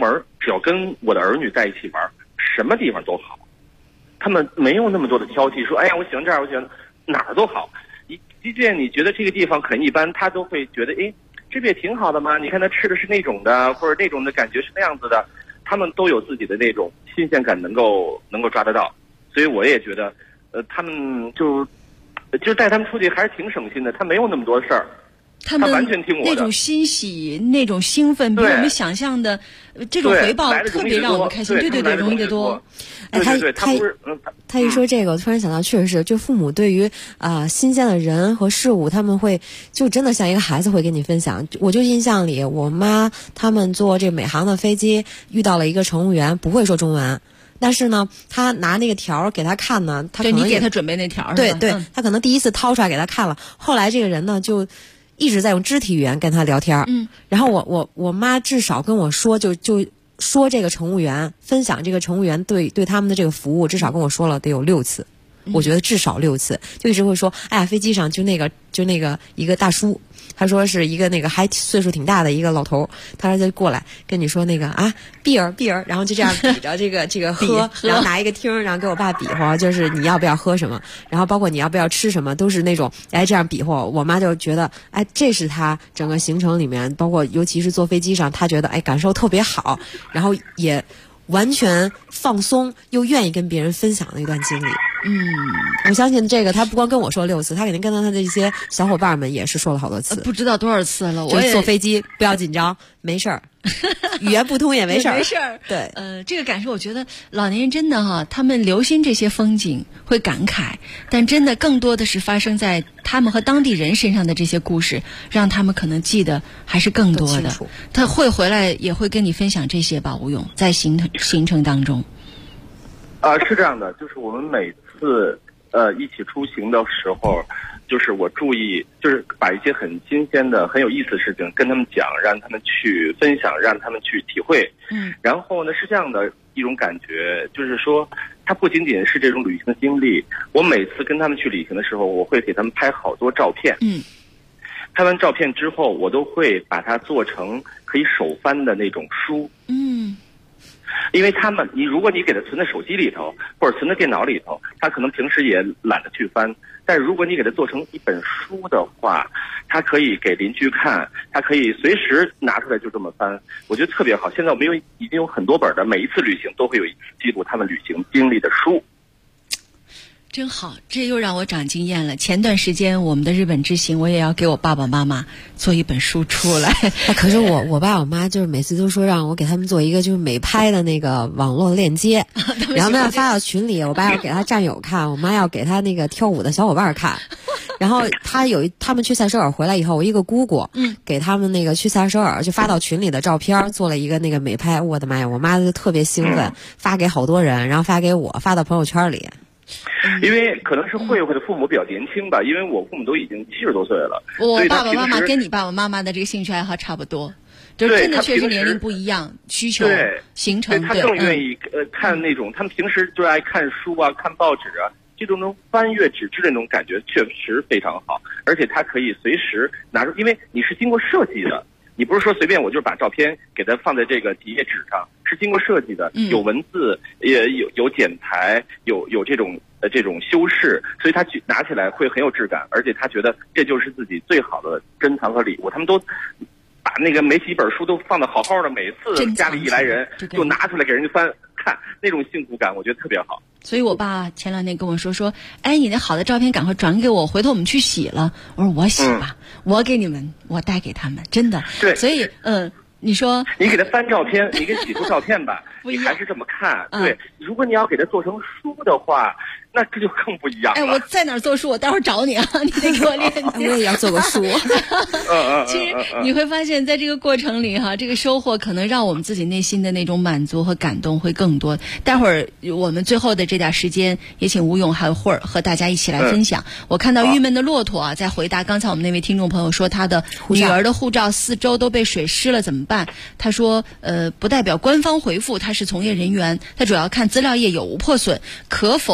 只要跟我的儿女在一起玩，什么地方都好。他们没有那么多的挑剔，说哎呀我喜欢这儿，我喜欢哪儿都好。即便你觉得这个地方很一般，他都会觉得哎，这不也挺好的吗？你看他吃的是那种的，或者那种的感觉是那样子的，他们都有自己的那种新鲜感，能够抓得到。所以我也觉得，他们就带他们出去还是挺省心的，他没有那么多事儿。 他们完全听我的那种欣喜、那种兴奋，比我们想象的这种回报特别让我们开心。对，容易得多。 哎，他一说这个，我突然想到，确实是，就父母对于新鲜的人和事物，他们会就真的像一个孩子会跟你分享。我就印象里，我妈他们坐这美航的飞机，遇到了一个乘务员，不会说中文。但是呢，他拿那个条给他看呢，他可能对你给他准备那条， 对，他可能第一次掏出来给他看了，后来这个人呢就一直在用肢体语言跟他聊天。然后我妈至少跟我说，就说这个乘务员，分享这个乘务员对他们的这个服务，至少跟我说了得有6次，我觉得至少6次，就一直会说，哎呀，飞机上就那个一个大叔。他说是一个那个还岁数挺大的一个老头，他说就过来跟你说那个beer，然后就这样比着这个喝，然后拿一个听，然后给我爸比划，就是你要不要喝什么，然后包括你要不要吃什么，都是那种这样比划。我妈就觉得这是他整个行程里面，包括尤其是坐飞机上，他觉得感受特别好，然后也完全放松，又愿意跟别人分享的一段经历。我相信这个他不光跟我说6次，他肯定跟他的这些小伙伴们也是说了好多次， 不知道多少次了。 我坐飞机不要紧张，没事儿，语言不通也没事儿， 没事儿。 对， 这个感受，我觉得老年人真的他们留心这些风景，会感慨，但真的更多的是发生在他们和当地人身上的这些故事，让他们可能记得还是更多的。他会回来也会跟你分享这些吧，吴勇，在行程当中。 是这样的，就是我们每次一起出行的时候，就是我注意，就是把一些很新鲜的、很有意思的事情跟他们讲，让他们去分享，让他们去体会。然后呢，是这样的一种感觉，就是说，它不仅仅是这种旅行的经历。我每次跟他们去旅行的时候，我会给他们拍好多照片。拍完照片之后，我都会把它做成可以手翻的那种书。因为如果你给他存在手机里头，或者存在电脑里头，他可能平时也懒得去翻。但是如果你给他做成一本书的话，他可以给邻居看，他可以随时拿出来就这么翻，我觉得特别好。现在我们已经有很多本的，每一次旅行都会有记录他们旅行经历的书。 真好，这又让我长经验了。前段时间我们的日本之行，我也要给我爸爸妈妈做一本书出来。 可是我爸我妈就是每次都说让我给他们做一个就是美拍的那个网络链接，然后呢要发到群里，我爸要给他战友看，我妈要给他那个跳舞的小伙伴看。然后他们去塞舌尔回来以后，我一个姑姑给他们那个去塞舌尔就发到群里的照片，做了一个那个美拍。我的妈呀，我妈就特别兴奋，发给好多人，然后发给我，发到朋友圈里。 因为可能是慧慧的父母比较年轻吧，因为我父母都已经70多岁了。 我爸爸妈妈跟你爸爸妈妈的这个兴趣爱好差不多，就真的确实年龄不一样，需求形成。 他更愿意看那种，他们平时就爱看书啊、看报纸啊，这种能翻阅纸质的那种感觉确实非常好，而且他可以随时拿出，因为你是经过设计的。你不是说随便我就是把照片给它放在这个几页纸上，是经过设计的，有文字，也有剪裁，有这种修饰，所以他拿起来会很有质感，而且他觉得这就是自己最好的珍藏和礼物。他们都把那个每几本书都放得好好的，每次家里一来人就拿出来给人家翻看，那种幸福感我觉得特别好。 所以我爸前2天跟我说，哎，你那好的照片赶快转给我，回头我们去洗了。我说我洗吧，我给你们，我带给他们，真的。 对， 所以你说你给他翻照片，你给洗出照片吧，你还是这么看。对，如果你要给他做成书的话，那这就更不一样了。 哎，我在哪儿做书？我待会儿找你啊，你得给我链接。 我也要做个书。 其实你会发现在这个过程里这个收获可能让我们自己内心的那种满足和感动会更多。待会儿我们最后的这点时间，也请吴勇还有慧儿和大家一起来分享。我看到郁闷的骆驼在回答刚才我们那位听众朋友说他的女儿的护照4周都被水湿了怎么办？他说不代表官方回复，他是从业人员，他主要看资料页有无破损，可否试读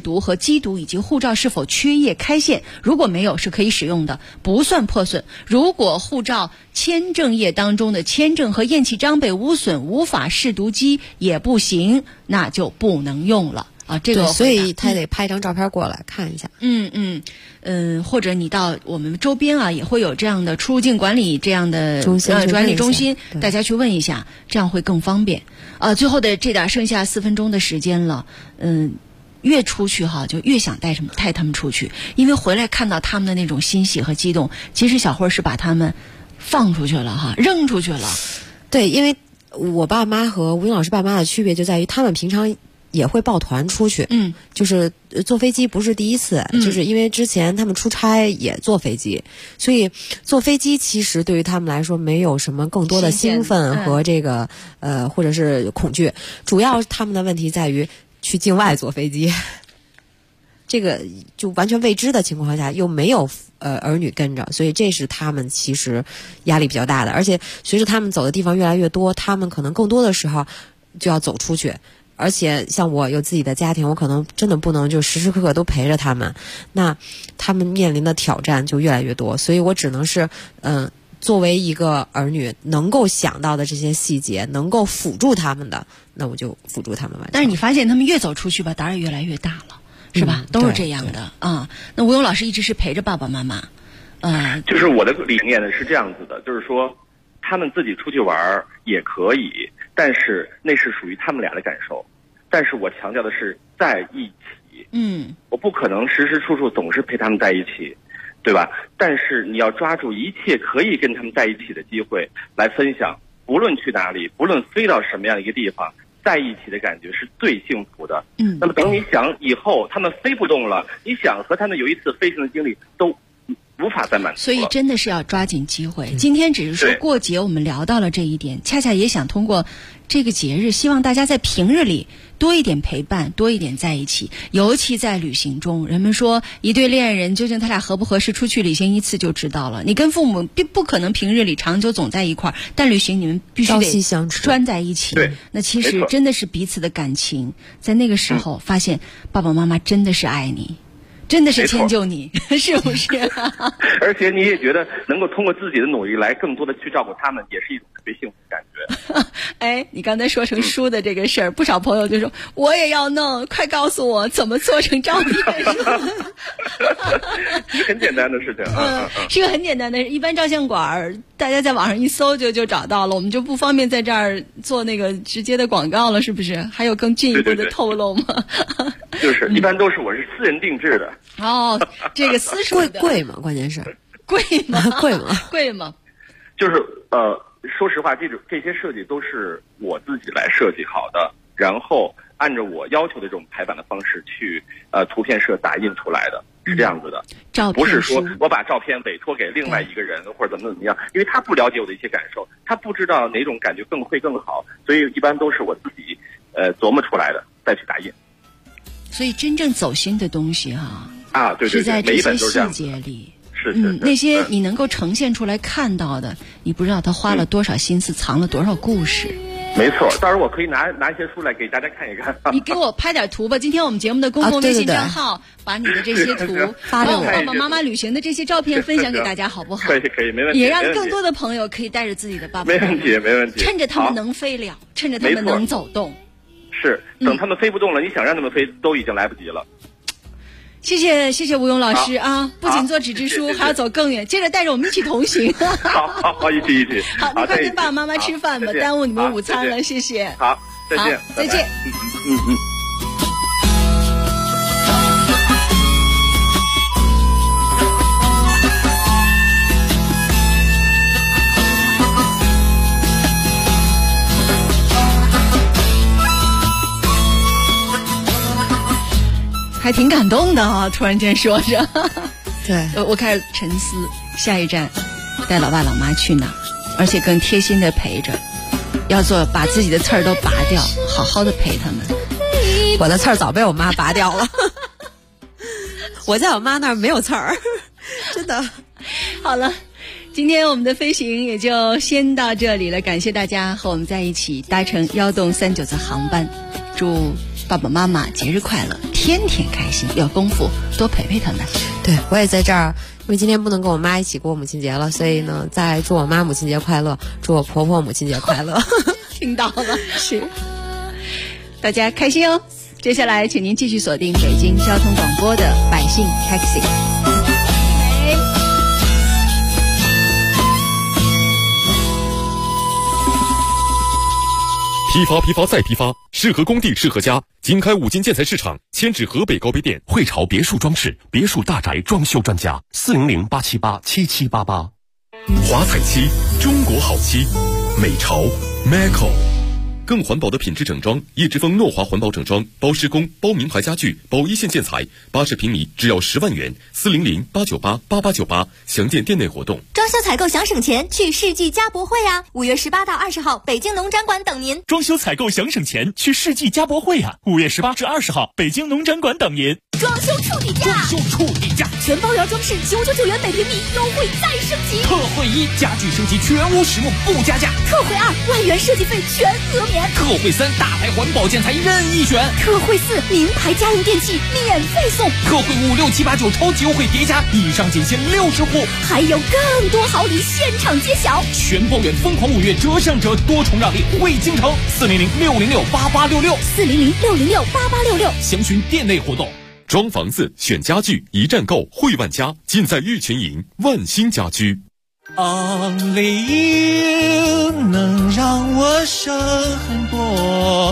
读和机读以及护照是否缺页开线，如果没有是可以使用的，不算破损。如果护照签证页当中的签证和验契章被污损，无法试读机也不行，那就不能用了。这个所以他得拍张照片过来看一下。 或者你到我们周边也会有这样的出入境管理这样的管理中心，大家去问一下，这样会更方便。最后的这点剩下4分钟的时间了，越出去就越想带他们出去，因为回来看到他们的那种欣喜和激动，其实小慧是把他们放出去了扔出去了。 对，因为我爸妈和吴英老师爸妈的区别就在于他们平常也会抱团出去，就是坐飞机不是第一次，就是因为之前他们出差也坐飞机，所以坐飞机其实对于他们来说没有什么更多的兴奋和这个或者是恐惧，主要他们的问题在于去境外坐飞机，这个就完全未知的情况下又没有儿女跟着，所以这是他们其实压力比较大的。而且随着他们走的地方越来越多，他们可能更多的时候就要走出去。而且像我有自己的家庭，我可能真的不能就时时刻刻都陪着他们，那他们面临的挑战就越来越多，所以我只能是作为一个儿女能够想到的这些细节，能够辅助他们的，那我就辅助他们完成。 但是你发现他们越走出去吧，胆儿也越来越大了，是吧？都是这样的啊。那吴勇老师一直是陪着爸爸妈妈， 就是我的理念呢是这样子的，就是说他们自己出去玩也可以，但是那是属于他们俩的感受。但是我强调的是在一起，我不可能时时处处总是陪他们在一起，对吧？但是你要抓住一切可以跟他们在一起的机会来分享，不论去哪里，不论飞到什么样的一个地方，在一起的感觉是最幸福的。那么等你想以后他们飞不动了，你想和他们有一次飞行的经历都无法再满足了。 所以真的是要抓紧机会。今天只是说过节我们聊到了这一点，恰恰也想通过这个节日，希望大家在平日里多一点陪伴，多一点在一起。尤其在旅行中，人们说一对恋人究竟他俩合不合适，出去旅行一次就知道了。你跟父母并不可能平日里长久总在一块儿，但旅行你们必须得拴在一起。那其实真的是彼此的感情，在那个时候发现爸爸妈妈真的是爱你，真的是迁就你，是不是？ 而且你也觉得能够通过自己的努力来更多的去照顾他们，也是一种特别幸福的感觉。 你刚才说成书的这个事儿，不少朋友就说我也要弄，快告诉我怎么做成照片。 是很简单的事情。 是个很简单的，一般照相馆大家在网上一搜就找到了，我们就不方便在这儿做那个直接的广告了，是不是？还有更进一步的透露吗？ 就是一般都是我是私人定制的。 这个私属的贵吗？关键是贵吗？ 贵吗？ 就是说实话，这些设计都是我自己来设计好的，然后按照我要求的这种排版的方式去图片社打印出来的，是这样子的。不是说我把照片委托给另外一个人或者怎么样，因为他不了解我的一些感受，他不知道哪种感觉会更好，所以一般都是我自己琢磨出来的，再去打印。 所以真正走心的东西对， 是在这些细节里。 是那些你能够呈现出来看到的，你不知道他花了多少心思，藏了多少故事。 没错，到时候我可以拿一些书来给大家看一看。 你给我拍点图吧，今天我们节目的公共微信账号把你的这些图发给我， 爸爸妈妈旅行的这些照片分享给大家，好不好？ 可以，没问题。 也让更多的朋友可以带着自己的爸爸妈妈， 没问题。 趁着他们能飞了，趁着他们能走动。 是，等他们飞不动了，你想让他们飞都已经来不及了。 谢谢吴勇老师不仅做纸质书，还要走更远，接着带着我们一起同行。 好，一起。 好，你快跟爸爸妈妈吃饭吧，耽误你们午餐了，谢谢。 好，再见。 还挺感动的突然间说着。 对， 我开始沉思，下一站带老爸老妈去哪儿，而且更贴心的陪着，要做把自己的刺儿都拔掉，好好的陪他们。 我的刺儿早被我妈拔掉了。我在我妈那儿没有刺儿，真的。 好了，今天我们的飞行也就先到这里了，感谢大家和我们在一起搭乘1动39次航班，祝爸爸妈妈节日快乐。 天天开心，要丰富，多陪陪他们。 对，我也在这儿，因为今天不能跟我妈一起过母亲节了，所以呢，再祝我妈母亲节快乐，祝我婆婆母亲节快乐。 听到了，是，大家开心哦。接下来，请您继续锁定北京交通广播的《百姓 Taxi》。 批发再批发，适合工地适合家。经开五金建材市场，迁至河北高碑店。 汇潮别墅装饰，别墅大宅装修专家，400-878-7788。 华彩漆，中国好漆，美潮 Maco。更环保的品质整装，叶之峰诺华环保整装，包施工、包名牌家具、包一线建材，80平米只要10万元，400-898-8898，详见店内活动。 装修采购想省钱，去世纪家博会啊！5月18到20号，北京农展馆等您。 装修采购想省钱，去世纪家博会啊！5月18至20号，北京农展馆等您。 装修处底价， 装修处底价， 全包圆装饰999元每平米，优惠再升级。 特惠1，家具升级全屋实木不加价。 特惠2，万元设计费全额免。 特惠3，大牌环保建材任意选。 特惠4，名牌家用电器免费送。 特惠5、6、7、8、9超级优惠叠加，以上仅限60户， 还有更多好礼现场揭晓。 全包圆疯狂5月折上折，多重让利惠京城，400-606-8866，400-606-8866， 详询店内活动。 装房子选家具，一站购汇万家，尽在玉泉营万兴家居。 Only you 能让我省很多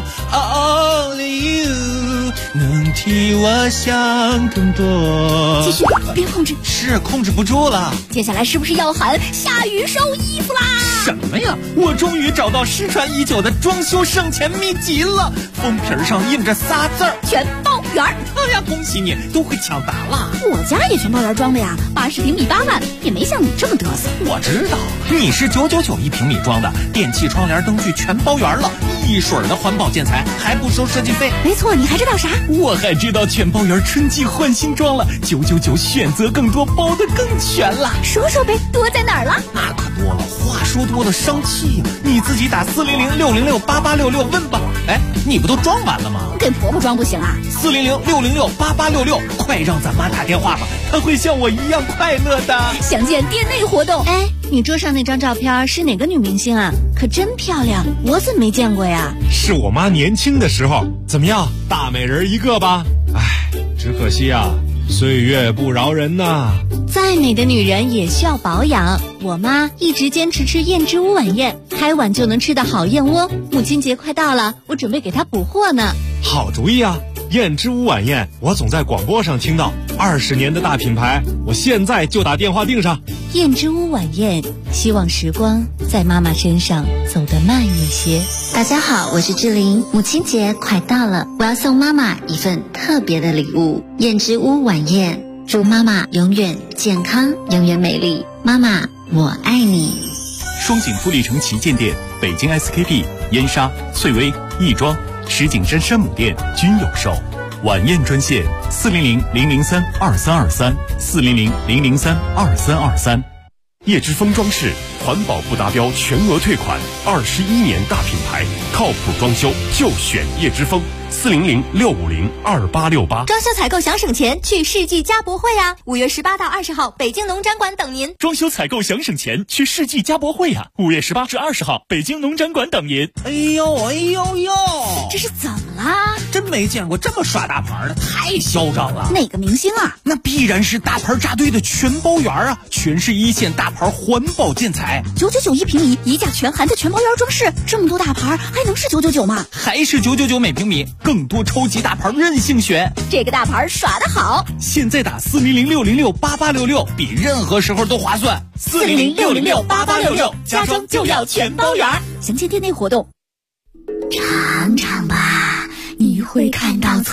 ，Only you 能替我想更多。 继续，别控制， 是控制不住了。 接下来是不是要喊下雨收衣服啦？ 什么呀？我终于找到失传已久的装修省钱秘籍了，封皮上印着仨字儿： 全包圆。 哎呀，恭喜你，都会抢答了。 我家也全包圆装的呀，80平米8万，也没像你这么嘚瑟。 我知道，你是999一平米装的，电器、窗帘、灯具全包圆了，一水的环保建材，还不收设计费。 没错，你还知道啥？ 我还知道全包圆春季换新装了，999选择更多，包得更全了。 说说呗，多在哪儿了？ 那可多了，话说多了伤气呀。你自己打400-606-8866问吧。哎，你不都装完了吗？ 给婆婆装不行啊 ？400-606-8866，快让咱妈打电话吧，她会像我一样快乐的。 详见店内活动。 哎，你桌上那张照片是哪个女明星啊？可真漂亮，我怎么没见过呀？ 是我妈年轻的时候。怎么样，大美人一个吧？哎，只可惜啊，岁月不饶人呐。 再美的女人也需要保养。我妈一直坚持吃燕之屋晚宴，开碗就能吃的好燕窝。母亲节快到了，我准备给她补货呢。 好主意啊！燕之屋晚宴，我总在广播上听到，20年的大品牌，我现在就打电话订上。 燕之屋晚宴，希望时光在妈妈身上走得慢一些。大家好，我是志玲，母亲节快到了，我要送妈妈一份特别的礼物——燕之屋晚宴，祝妈妈永远健康，永远美丽。妈妈，我爱你。 双井富力城旗舰店、北京 SKP、燕莎、翠微、亦庄、石景山山姆店均有售。晚宴专线400-003-2323，400-003-2323。 叶之峰装饰，环保不达标全额退款，21年大品牌，靠谱装修就选叶之峰。400-650-2868。 装修采购想省钱，去世纪家博会啊！5月18到20号，北京农展馆等您。 装修采购想省钱，去世纪家博会啊！5月18至20号，北京农展馆等您。 哎呦哎呦呦， 这是怎么啦？ 真没见过这么耍大牌的，太嚣张了。 哪个明星啊？ 那必然是大牌扎堆的全包圆啊！全是一线大牌环保建材 ，999一平米，一价全含的全包圆装饰，这么多大牌还能是999吗？ 还是999每平米，更多超级大牌任性选。 这个大牌耍得好， 现在打400-606-8866，比任何时候都划算。 400-606-8866，家装就要全包圆。详见店内活动。尝尝吧，你会看到